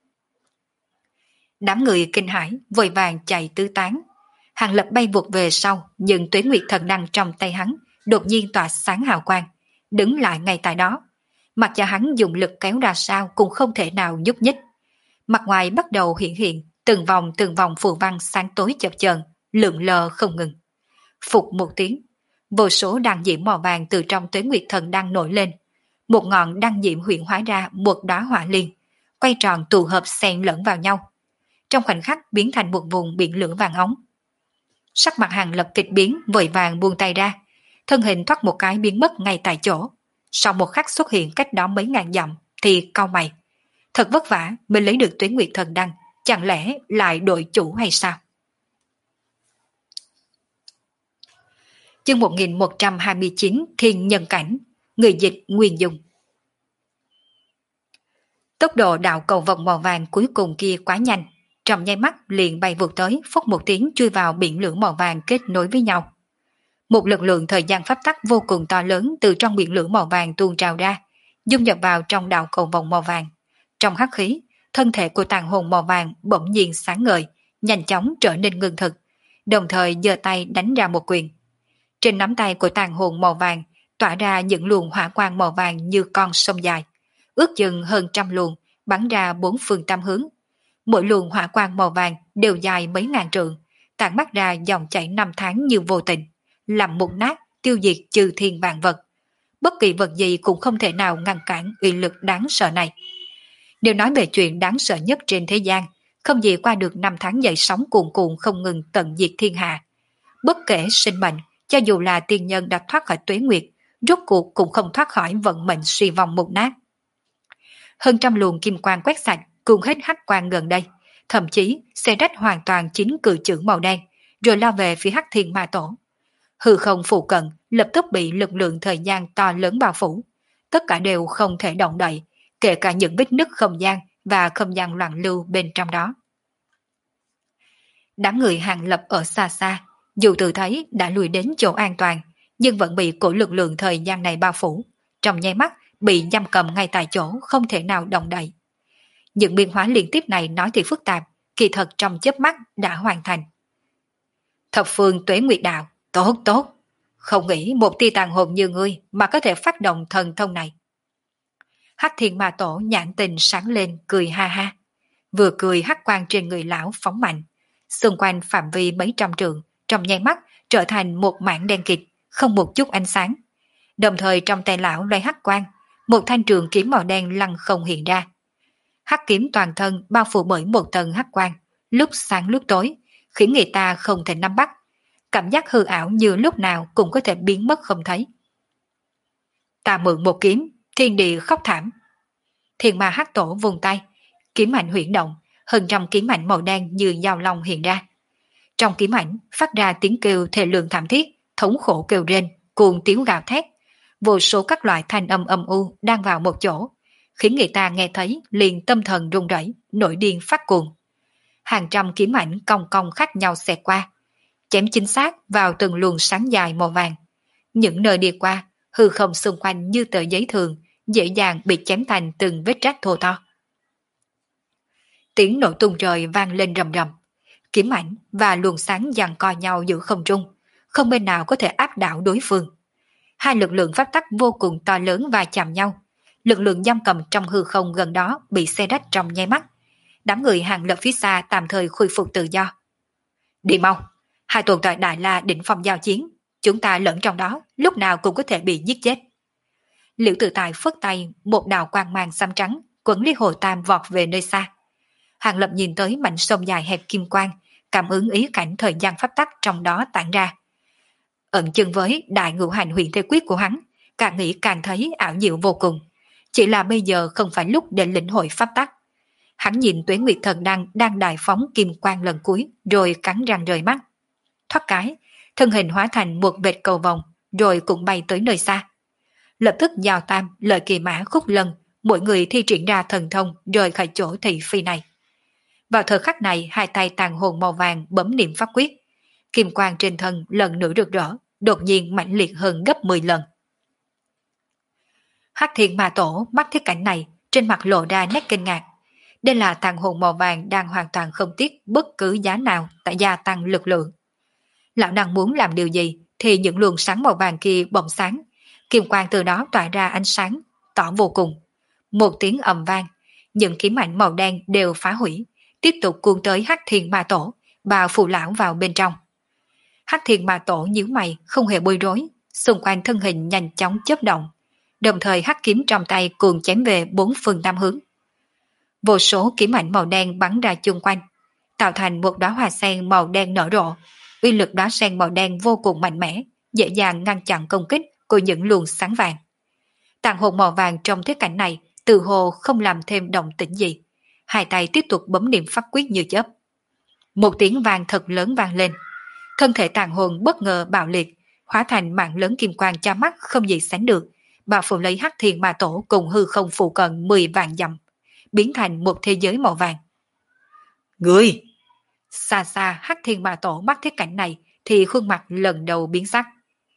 Đám người kinh hãi vội vàng chạy tứ tán. Hàng Lập bay vụt về sau, nhưng Tuế Nguyệt thần đăng trong tay hắn đột nhiên tỏa sáng hào quang, đứng lại ngay tại đó. Mặc cho hắn dùng lực kéo ra sao cũng không thể nào nhúc nhích. Mặt ngoài bắt đầu hiện hiện từng vòng phù văn sáng tối chập chờn, lượn lờ không ngừng. Phục một tiếng, vô số đăng diễm màu vàng từ trong Tuế Nguyệt thần đăng nổi lên. Một ngọn đăng diễm huyện hóa ra một đóa hỏa liên, quay tròn tụ hợp xen lẫn vào nhau. Trong khoảnh khắc biến thành một vùng biển lửa vàng óng. Sắc mặt Hàng Lập kịch biến, vội vàng buông tay ra, thân hình thoát một cái biến mất ngay tại chỗ. Sau một khắc xuất hiện cách đó mấy ngàn dặm thì cau mày. Thật vất vả mới lấy được Tuế Nguyệt thần đăng, chẳng lẽ lại đổi chủ hay sao? Chương 1129 Thiên Nhân Cảnh. Người dịch Nguyên Dung. Tốc độ đạo cầu vòng màu vàng cuối cùng kia quá nhanh, trong nháy mắt liền bay vụt tới, phốc một tiếng chui vào biển lửa màu vàng kết nối với nhau. Một lực lượng thời gian pháp tắc vô cùng to lớn từ trong biển lửa màu vàng tuôn trào ra, dung nhập vào trong đạo cầu vòng màu vàng. Trong hắc khí, thân thể của tàn hồn màu vàng bỗng nhiên sáng ngời, nhanh chóng trở nên ngưng thực, đồng thời giơ tay đánh ra một quyền. Trên nắm tay của tàn hồn màu vàng tỏa ra những luồng hỏa quang màu vàng như con sông dài, ước chừng hơn 100 luồng, bắn ra 4 phương tám hướng. Mỗi luồng hỏa quang màu vàng đều dài mấy ngàn trượng, tản mắt ra dòng chảy năm tháng như vô tình, làm mục nát, tiêu diệt trừ thiên vạn vật. Bất kỳ vật gì cũng không thể nào ngăn cản uy lực đáng sợ này. Nếu nói về chuyện đáng sợ nhất trên thế gian, không gì qua được năm tháng dậy sóng cuồn cuộn không ngừng tận diệt thiên hạ. Bất kể sinh mệnh, cho dù là tiên nhân đã thoát khỏi tuế nguyệt, rốt cuộc cũng không thoát khỏi vận mệnh suy vong mục nát. Hơn trăm luồng kim quang quét sạch, cùng hết hắc quang gần đây, thậm chí xe rách hoàn toàn chính cự chưởng màu đen, rồi lao về phía Hắc Thiên Ma Tổ. Hư không phụ cận lập tức bị lực lượng thời gian to lớn bao phủ, tất cả đều không thể động đậy, kể cả những vết nứt không gian và không gian loạn lưu bên trong đó. Đám người Hàng Lập ở xa xa, dù tự thấy đã lùi đến chỗ an toàn, nhưng vẫn bị cổ lực lượng thời gian này bao phủ, trong nháy mắt bị giam cầm ngay tại chỗ, không thể nào động đậy. Những biến hóa liên tiếp này nói thì phức tạp, kỳ thật trong chớp mắt đã hoàn thành. Thập phương tuế nguyệt đạo, tốt tốt, không nghĩ một tia tàn hồn như ngươi mà có thể phát động thần thông này. Hắc Thiên Ma Tổ nhãn tình sáng lên, cười ha ha. Vừa cười hắc quang trên người lão phóng mạnh, xung quanh phạm vi mấy trăm trượng, trong nháy mắt trở thành một mảng đen kịt, không một chút ánh sáng. Đồng thời trong tay lão loay hắc quang, một thanh trường kiếm màu đen lăng không hiện ra. Hắc kiếm toàn thân bao phủ bởi một tầng hắc quang, lúc sáng lúc tối, khiến người ta không thể nắm bắt. Cảm giác hư ảo như lúc nào cũng có thể biến mất không thấy. Ta mượn một kiếm, thiên địa khóc thảm. Thiên Ma Hắc Tổ vùng tay, kiếm ảnh huyễn động, hơn trăm kiếm ảnh màu đen như dao long hiện ra. Trong kiếm ảnh phát ra tiếng kêu thê lương thảm thiết, thống khổ kêu rên, cuồng tiếu gào thét. Vô số các loại thanh âm âm u đang vào một chỗ, khiến người ta nghe thấy liền tâm thần run rẩy, nổi điên phát cuồng. Hàng trăm kiếm ảnh cong cong khác nhau xẹt qua, chém chính xác vào từng luồng sáng dài màu vàng. Những nơi đi qua, hư không xung quanh như tờ giấy thường, dễ dàng bị chém thành từng vết rách thô to. Tiếng nổ tung trời vang lên rầm rầm, kiếm ảnh và luồng sáng giằng co nhau giữa không trung, không bên nào có thể áp đảo đối phương. Hai lực lượng pháp tắc vô cùng to lớn va chạm nhau, lực lượng giam cầm trong hư không gần đó bị xé rách trong nháy mắt. đám người Hàng Lập phía xa tạm thời khôi phục tự do. Đi mau, hai tồn tại Đại La đỉnh phong giao chiến, chúng ta lẫn trong đó, lúc nào cũng có thể bị giết chết. Liễu Tự Tài phất tay, một đạo quang mang xám trắng, quấn Lý Hồ Tam vọt về nơi xa. Hàng Lập nhìn tới mảnh sông dài hẹp kim quang, cảm ứng ý cảnh thời gian pháp tắc trong đó tản ra. Ẩn chân với đại ngũ hành huyền thế quyết của hắn, càng nghĩ càng thấy ảo diệu vô cùng. Chỉ là bây giờ không phải lúc để lĩnh hội pháp tắc. Hắn nhìn Tuế Nguyệt Thần Đăng đang đại phóng kim quang lần cuối, rồi cắn răng rời mắt. Thoát cái, thân hình hóa thành một vệt cầu vòng, rồi cũng bay tới nơi xa. Lập tức Giao Tam, Lợi Kỳ Mã, Khúc Lân, mỗi người thi triển ra thần thông rời khỏi chỗ thị phi này. Vào thời khắc này, hai tay tàn hồn màu vàng bấm niệm pháp quyết. Kim quang trên thân lần nữa rực rỡ, đột nhiên mãnh liệt hơn gấp 10 lần. Hắc Thiên Ma Tổ mắt thấy cảnh này, trên mặt lộ ra nét kinh ngạc. Đây là tàn hồn màu vàng đang hoàn toàn không tiếc bất cứ giá nào tại gia tăng lực lượng. Lão đang muốn làm điều gì thì những luồng sáng màu vàng kia bỗng sáng, kim quang từ đó tỏa ra ánh sáng tỏ vô cùng. Một tiếng ầm vang, những kiếm ảnh màu đen đều phá hủy, tiếp tục cuốn tới Hắc Thiên Ma Tổ, bao phủ lão vào bên trong. Hắc Thiên Ma Tổ nhíu mày, không hề bối rối, xung quanh thân hình nhanh chóng chớp động, đồng thời hắc kiếm trong tay cuồng chém về bốn phương tám hướng. Vô số kiếm ảnh màu đen bắn ra chung quanh, tạo thành một đóa hoa sen màu đen nở rộ. Uy lực đóa sen màu đen vô cùng mạnh mẽ, dễ dàng ngăn chặn công kích của những luồng sáng vàng. Tàn hồn màu vàng trong thế cảnh này tự hồ không làm thêm động tĩnh gì, hai tay tiếp tục bấm niệm pháp quyết như chớp. Một tiếng vang thật lớn vang lên, thân thể tàn hồn bất ngờ bạo liệt, hóa thành mạng lớn kim quang cha mắt không gì sánh được, bao phủ lấy Hắc Thiên Ma Tổ cùng hư không phụ cận 10 vạn dặm, biến thành một thế giới màu vàng. Người! Xa xa Hắc Thiên Ma Tổ mắt thấy cảnh này thì khuôn mặt lần đầu biến sắc.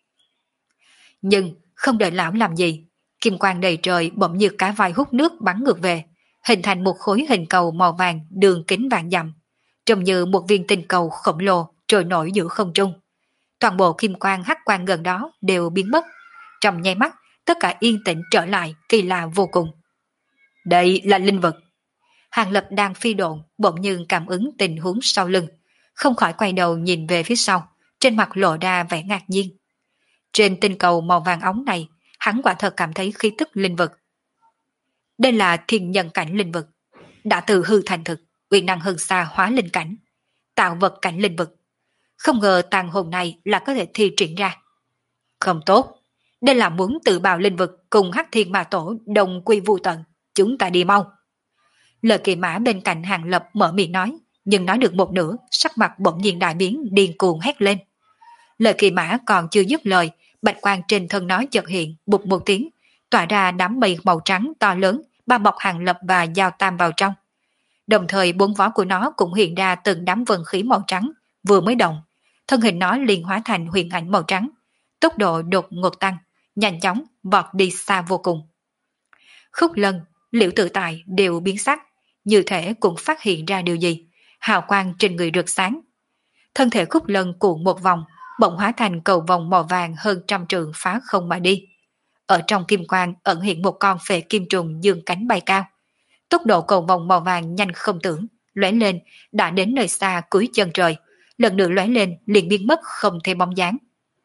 Nhưng không đợi lão làm gì, kim quang đầy trời bỗng như cá voi hút nước bắn ngược về, hình thành một khối hình cầu màu vàng đường kính vạn dặm, trông như một viên tinh cầu khổng lồ trôi nổi giữa không trung. Toàn bộ kim quang hắc quang gần đó đều biến mất, trong nháy mắt tất cả yên tĩnh trở lại, kỳ lạ vô cùng. Đây là linh vật. Hàng Lập đang phi độn, bỗng nhiên cảm ứng tình huống sau lưng, không khỏi quay đầu nhìn về phía sau, trên mặt lộ ra vẻ ngạc nhiên. Trên tinh cầu màu vàng óng này, hắn quả thật cảm thấy khí tức linh vật. Đây là thiên nhân cảnh linh vật, đã từ hư thành thực, uy năng hơn xa hóa linh cảnh, tạo vật cảnh linh vật. Không ngờ tàn hồn này là có thể thi triển ra. Không tốt, đây là muốn tự bào linh vật cùng Hắc Thiên Ma Tổ đồng quy vu tận, chúng ta đi mau. Lợi Kỳ Mã bên cạnh Hàng Lập mở miệng nói, nhưng nói được một nửa, sắc mặt bỗng nhiên đại biến, điên cuồng hét lên. Lợi Kỳ Mã còn chưa dứt lời, bạch quang trên thân nói chợt hiện, bụt một tiếng, tỏa ra đám mây màu trắng to lớn, bao bọc Hàng Lập và Giao Tam vào trong. Đồng thời bốn vó của nó cũng hiện ra từng đám vân khí màu trắng, vừa mới động, thân hình nó liền hóa thành huyền ảnh màu trắng, tốc độ đột ngột tăng, nhanh chóng vọt đi xa vô cùng. Khúc Lân, Liễu Tự Tài đều biến sắc, như thể cũng phát hiện ra điều gì, hào quang trên người rực sáng. Thân thể Khúc Lân cuộn một vòng, bỗng hóa thành cầu vòng màu vàng hơn 100 trượng phá không mà đi. Ở trong kim quang ẩn hiện một con phệ kim trùng dương cánh bay cao. Tốc độ cầu vòng màu vàng nhanh không tưởng, lóe lên đã đến nơi xa cuối chân trời, lần nữa lóe lên liền biến mất không thấy bóng dáng.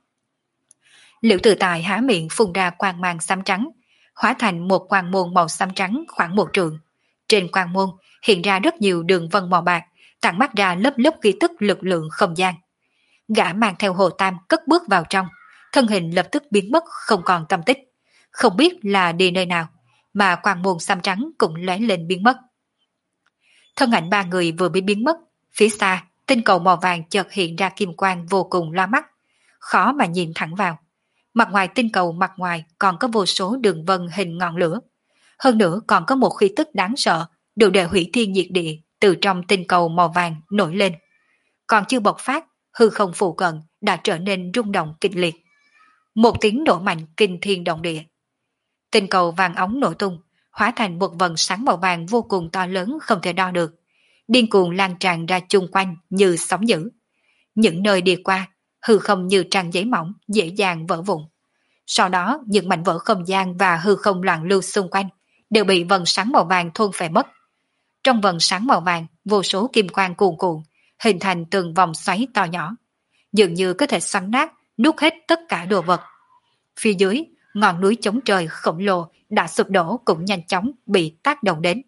Liễu Tự Tài há miệng phun ra quang mang xám trắng, hóa thành một quang môn màu xám trắng khoảng 1 trượng. Trên quang môn hiện ra rất nhiều đường vân màu bạc, tản mắt ra lớp lớp khí tức lực lượng không gian. Gã mang theo Hồ Tam cất bước vào trong, thân hình lập tức biến mất không còn tâm tích, không biết là đi nơi nào, mà quang môn xám trắng cũng lóe lên biến mất. Thân ảnh ba người vừa bị biến mất, phía xa tinh cầu màu vàng chợt hiện ra kim quang vô cùng loa mắt, khó mà nhìn thẳng vào. Mặt ngoài tinh cầu mặt ngoài còn có vô số đường vân hình ngọn lửa, hơn nữa còn có một khí tức đáng sợ, đủ để hủy thiên diệt địa từ trong tinh cầu màu vàng nổi lên. Còn chưa bộc phát, hư không phụ cận đã trở nên rung động kịch liệt. Một tiếng nổ mạnh kinh thiên động địa. Tinh cầu vàng óng nổ tung, hóa thành một vầng sáng màu vàng vô cùng to lớn không thể đo được, điên cuồng lan tràn ra chung quanh như sóng dữ. Những nơi đi qua, hư không như trang giấy mỏng dễ dàng vỡ vụn. Sau đó những mảnh vỡ không gian và hư không loạn lưu xung quanh đều bị vầng sáng màu vàng thôn phệ mất. Trong vầng sáng màu vàng, vô số kim quang cuồn cuộn, hình thành từng vòng xoáy to nhỏ, dường như có thể xoắn nát, nuốt hết tất cả đồ vật. Phía dưới, ngọn núi chống trời khổng lồ đã sụp đổ cũng nhanh chóng bị tác động đến.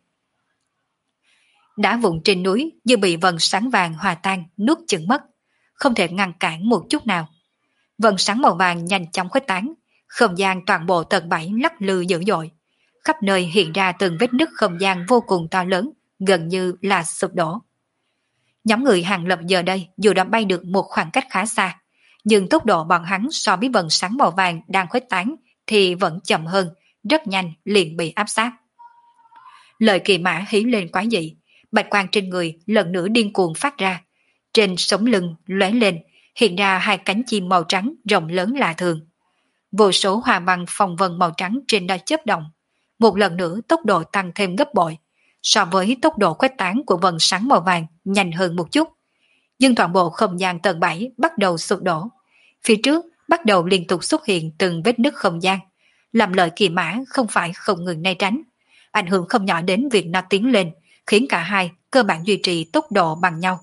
Đá vụn trên núi như bị vầng sáng vàng hòa tan nuốt chửng mất, không thể ngăn cản một chút nào. Vầng sáng màu vàng nhanh chóng khuếch tán, không gian toàn bộ tầng 7 lắc lư dữ dội. Khắp nơi hiện ra từng vết nứt không gian vô cùng to lớn, gần như là sụp đổ. Nhóm người Hàng Lập giờ đây dù đã bay được một khoảng cách khá xa, nhưng tốc độ bọn hắn so với vầng sáng màu vàng đang khuếch tán thì vẫn chậm hơn, rất nhanh liền bị áp sát. Lời kỳ mã hí lên quái dị, bạch quang trên người lần nữa điên cuồng phát ra. Trên sống lưng lóe lên, hiện ra hai cánh chim màu trắng rộng lớn lạ thường. Vô số hoa văn phong vân màu trắng trên đó chớp động. Một lần nữa tốc độ tăng thêm gấp bội, so với tốc độ khuếch tán của vầng sáng màu vàng nhanh hơn một chút. Nhưng toàn bộ không gian tầng 7 bắt đầu sụp đổ. Phía trước bắt đầu liên tục xuất hiện từng vết nứt không gian, làm Lợi Kỳ Mã không phải không ngừng né tránh, ảnh hưởng không nhỏ đến việc nó tiến lên, khiến cả hai cơ bản duy trì tốc độ bằng nhau.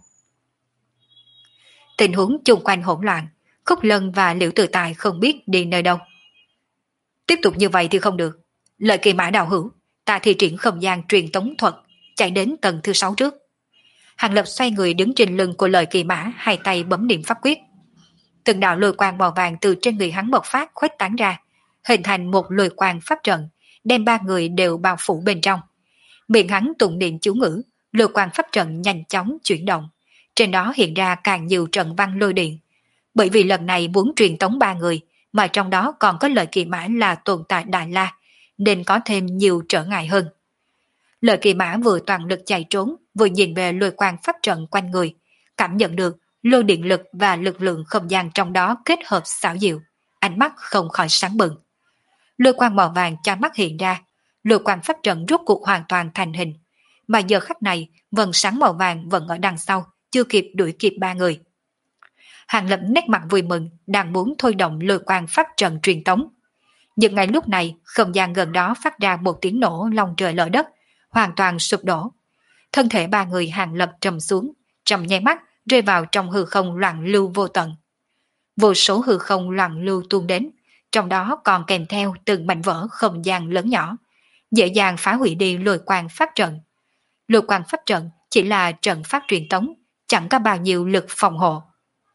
Tình huống chung quanh hỗn loạn, Khúc Lân và Liễu Tự Tài không biết đi nơi đâu. Tiếp tục như vậy thì không được. Lợi Kỳ Mã đạo hữu, ta thi triển không gian truyền tống thuật, chạy đến tầng thứ 6 trước. Hàng Lập xoay người đứng trên lưng của Lợi Kỳ Mã, hai tay bấm niệm pháp quyết. Từng đạo lôi quang màu vàng từ trên người hắn bộc phát khuếch tán ra, hình thành một lôi quang pháp trận, đem ba người đều bao phủ bên trong. Miệng hắn tụng niệm chú ngữ, lôi quang pháp trận nhanh chóng chuyển động. Trên đó hiện ra càng nhiều trận văn lôi điện. Bởi vì lần này muốn truyền tống ba người, mà trong đó còn có Lợi Kỳ Mã là tồn tại Đại La, nên có thêm nhiều trở ngại hơn. Lợi Kỳ Mã vừa toàn lực chạy trốn, vừa nhìn về lôi quang pháp trận quanh người, cảm nhận được lôi điện lực và lực lượng không gian trong đó kết hợp xảo diệu, ánh mắt không khỏi sáng bừng. Lôi quang màu vàng cho mắt hiện ra, lôi quang pháp trận rốt cuộc hoàn toàn thành hình, mà giờ khắc này vầng sáng màu vàng vẫn ở đằng sau, chưa kịp đuổi kịp ba người. Hàng Lập nét mặt vui mừng, đang muốn thôi động lôi quang pháp trận truyền tống. Nhưng ngay lúc này, không gian gần đó phát ra một tiếng nổ long trời lở đất, hoàn toàn sụp đổ. Thân thể ba người Hàng Lập trầm xuống, trong nháy mắt rơi vào trong hư không loạn lưu vô tận. Vô số hư không loạn lưu tuôn đến, trong đó còn kèm theo từng mảnh vỡ không gian lớn nhỏ, dễ dàng phá hủy đi lôi quang pháp trận. Lôi quang pháp trận chỉ là trận pháp truyền tống, chẳng có bao nhiêu lực phòng hộ.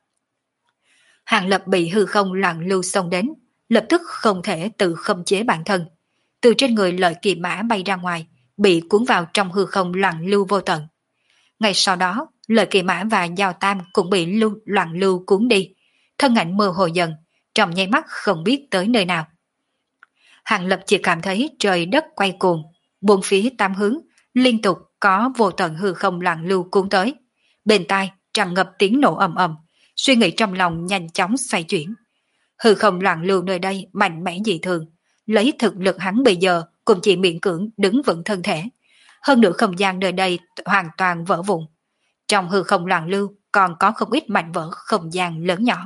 Hàng Lập bị hư không loạn lưu xông đến, lập tức không thể tự khống chế bản thân. Từ trên người Lợi Kỳ Mã bay ra ngoài, bị cuốn vào trong hư không loạn lưu vô tận. Ngay sau đó, Lợi Kỳ Mã và Giao Tam cũng bị loạn lưu cuốn đi, thân ảnh mơ hồ dần, trong nháy mắt không biết tới nơi nào. Hàng Lập chỉ cảm thấy trời đất quay cuồng, bốn phía tam hướng, liên tục có vô tận hư không loạn lưu cuốn tới. Bên tai tràn ngập tiếng nổ ầm ầm, suy nghĩ trong lòng nhanh chóng xoay chuyển. Hư không loạn lưu nơi đây mạnh mẽ dị thường, lấy thực lực hắn bây giờ cũng chỉ miễn cưỡng đứng vững thân thể. Hơn nữa không gian nơi đây hoàn toàn vỡ vụn. Trong hư không loạn lưu còn có không ít mảnh vỡ không gian lớn nhỏ.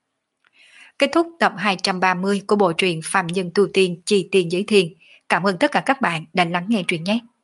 Kết thúc tập 230 của bộ truyện Phàm Nhân Tu Tiên Chi Tiên Giới Thiên. Cảm ơn tất cả các bạn đã lắng nghe truyện nhé.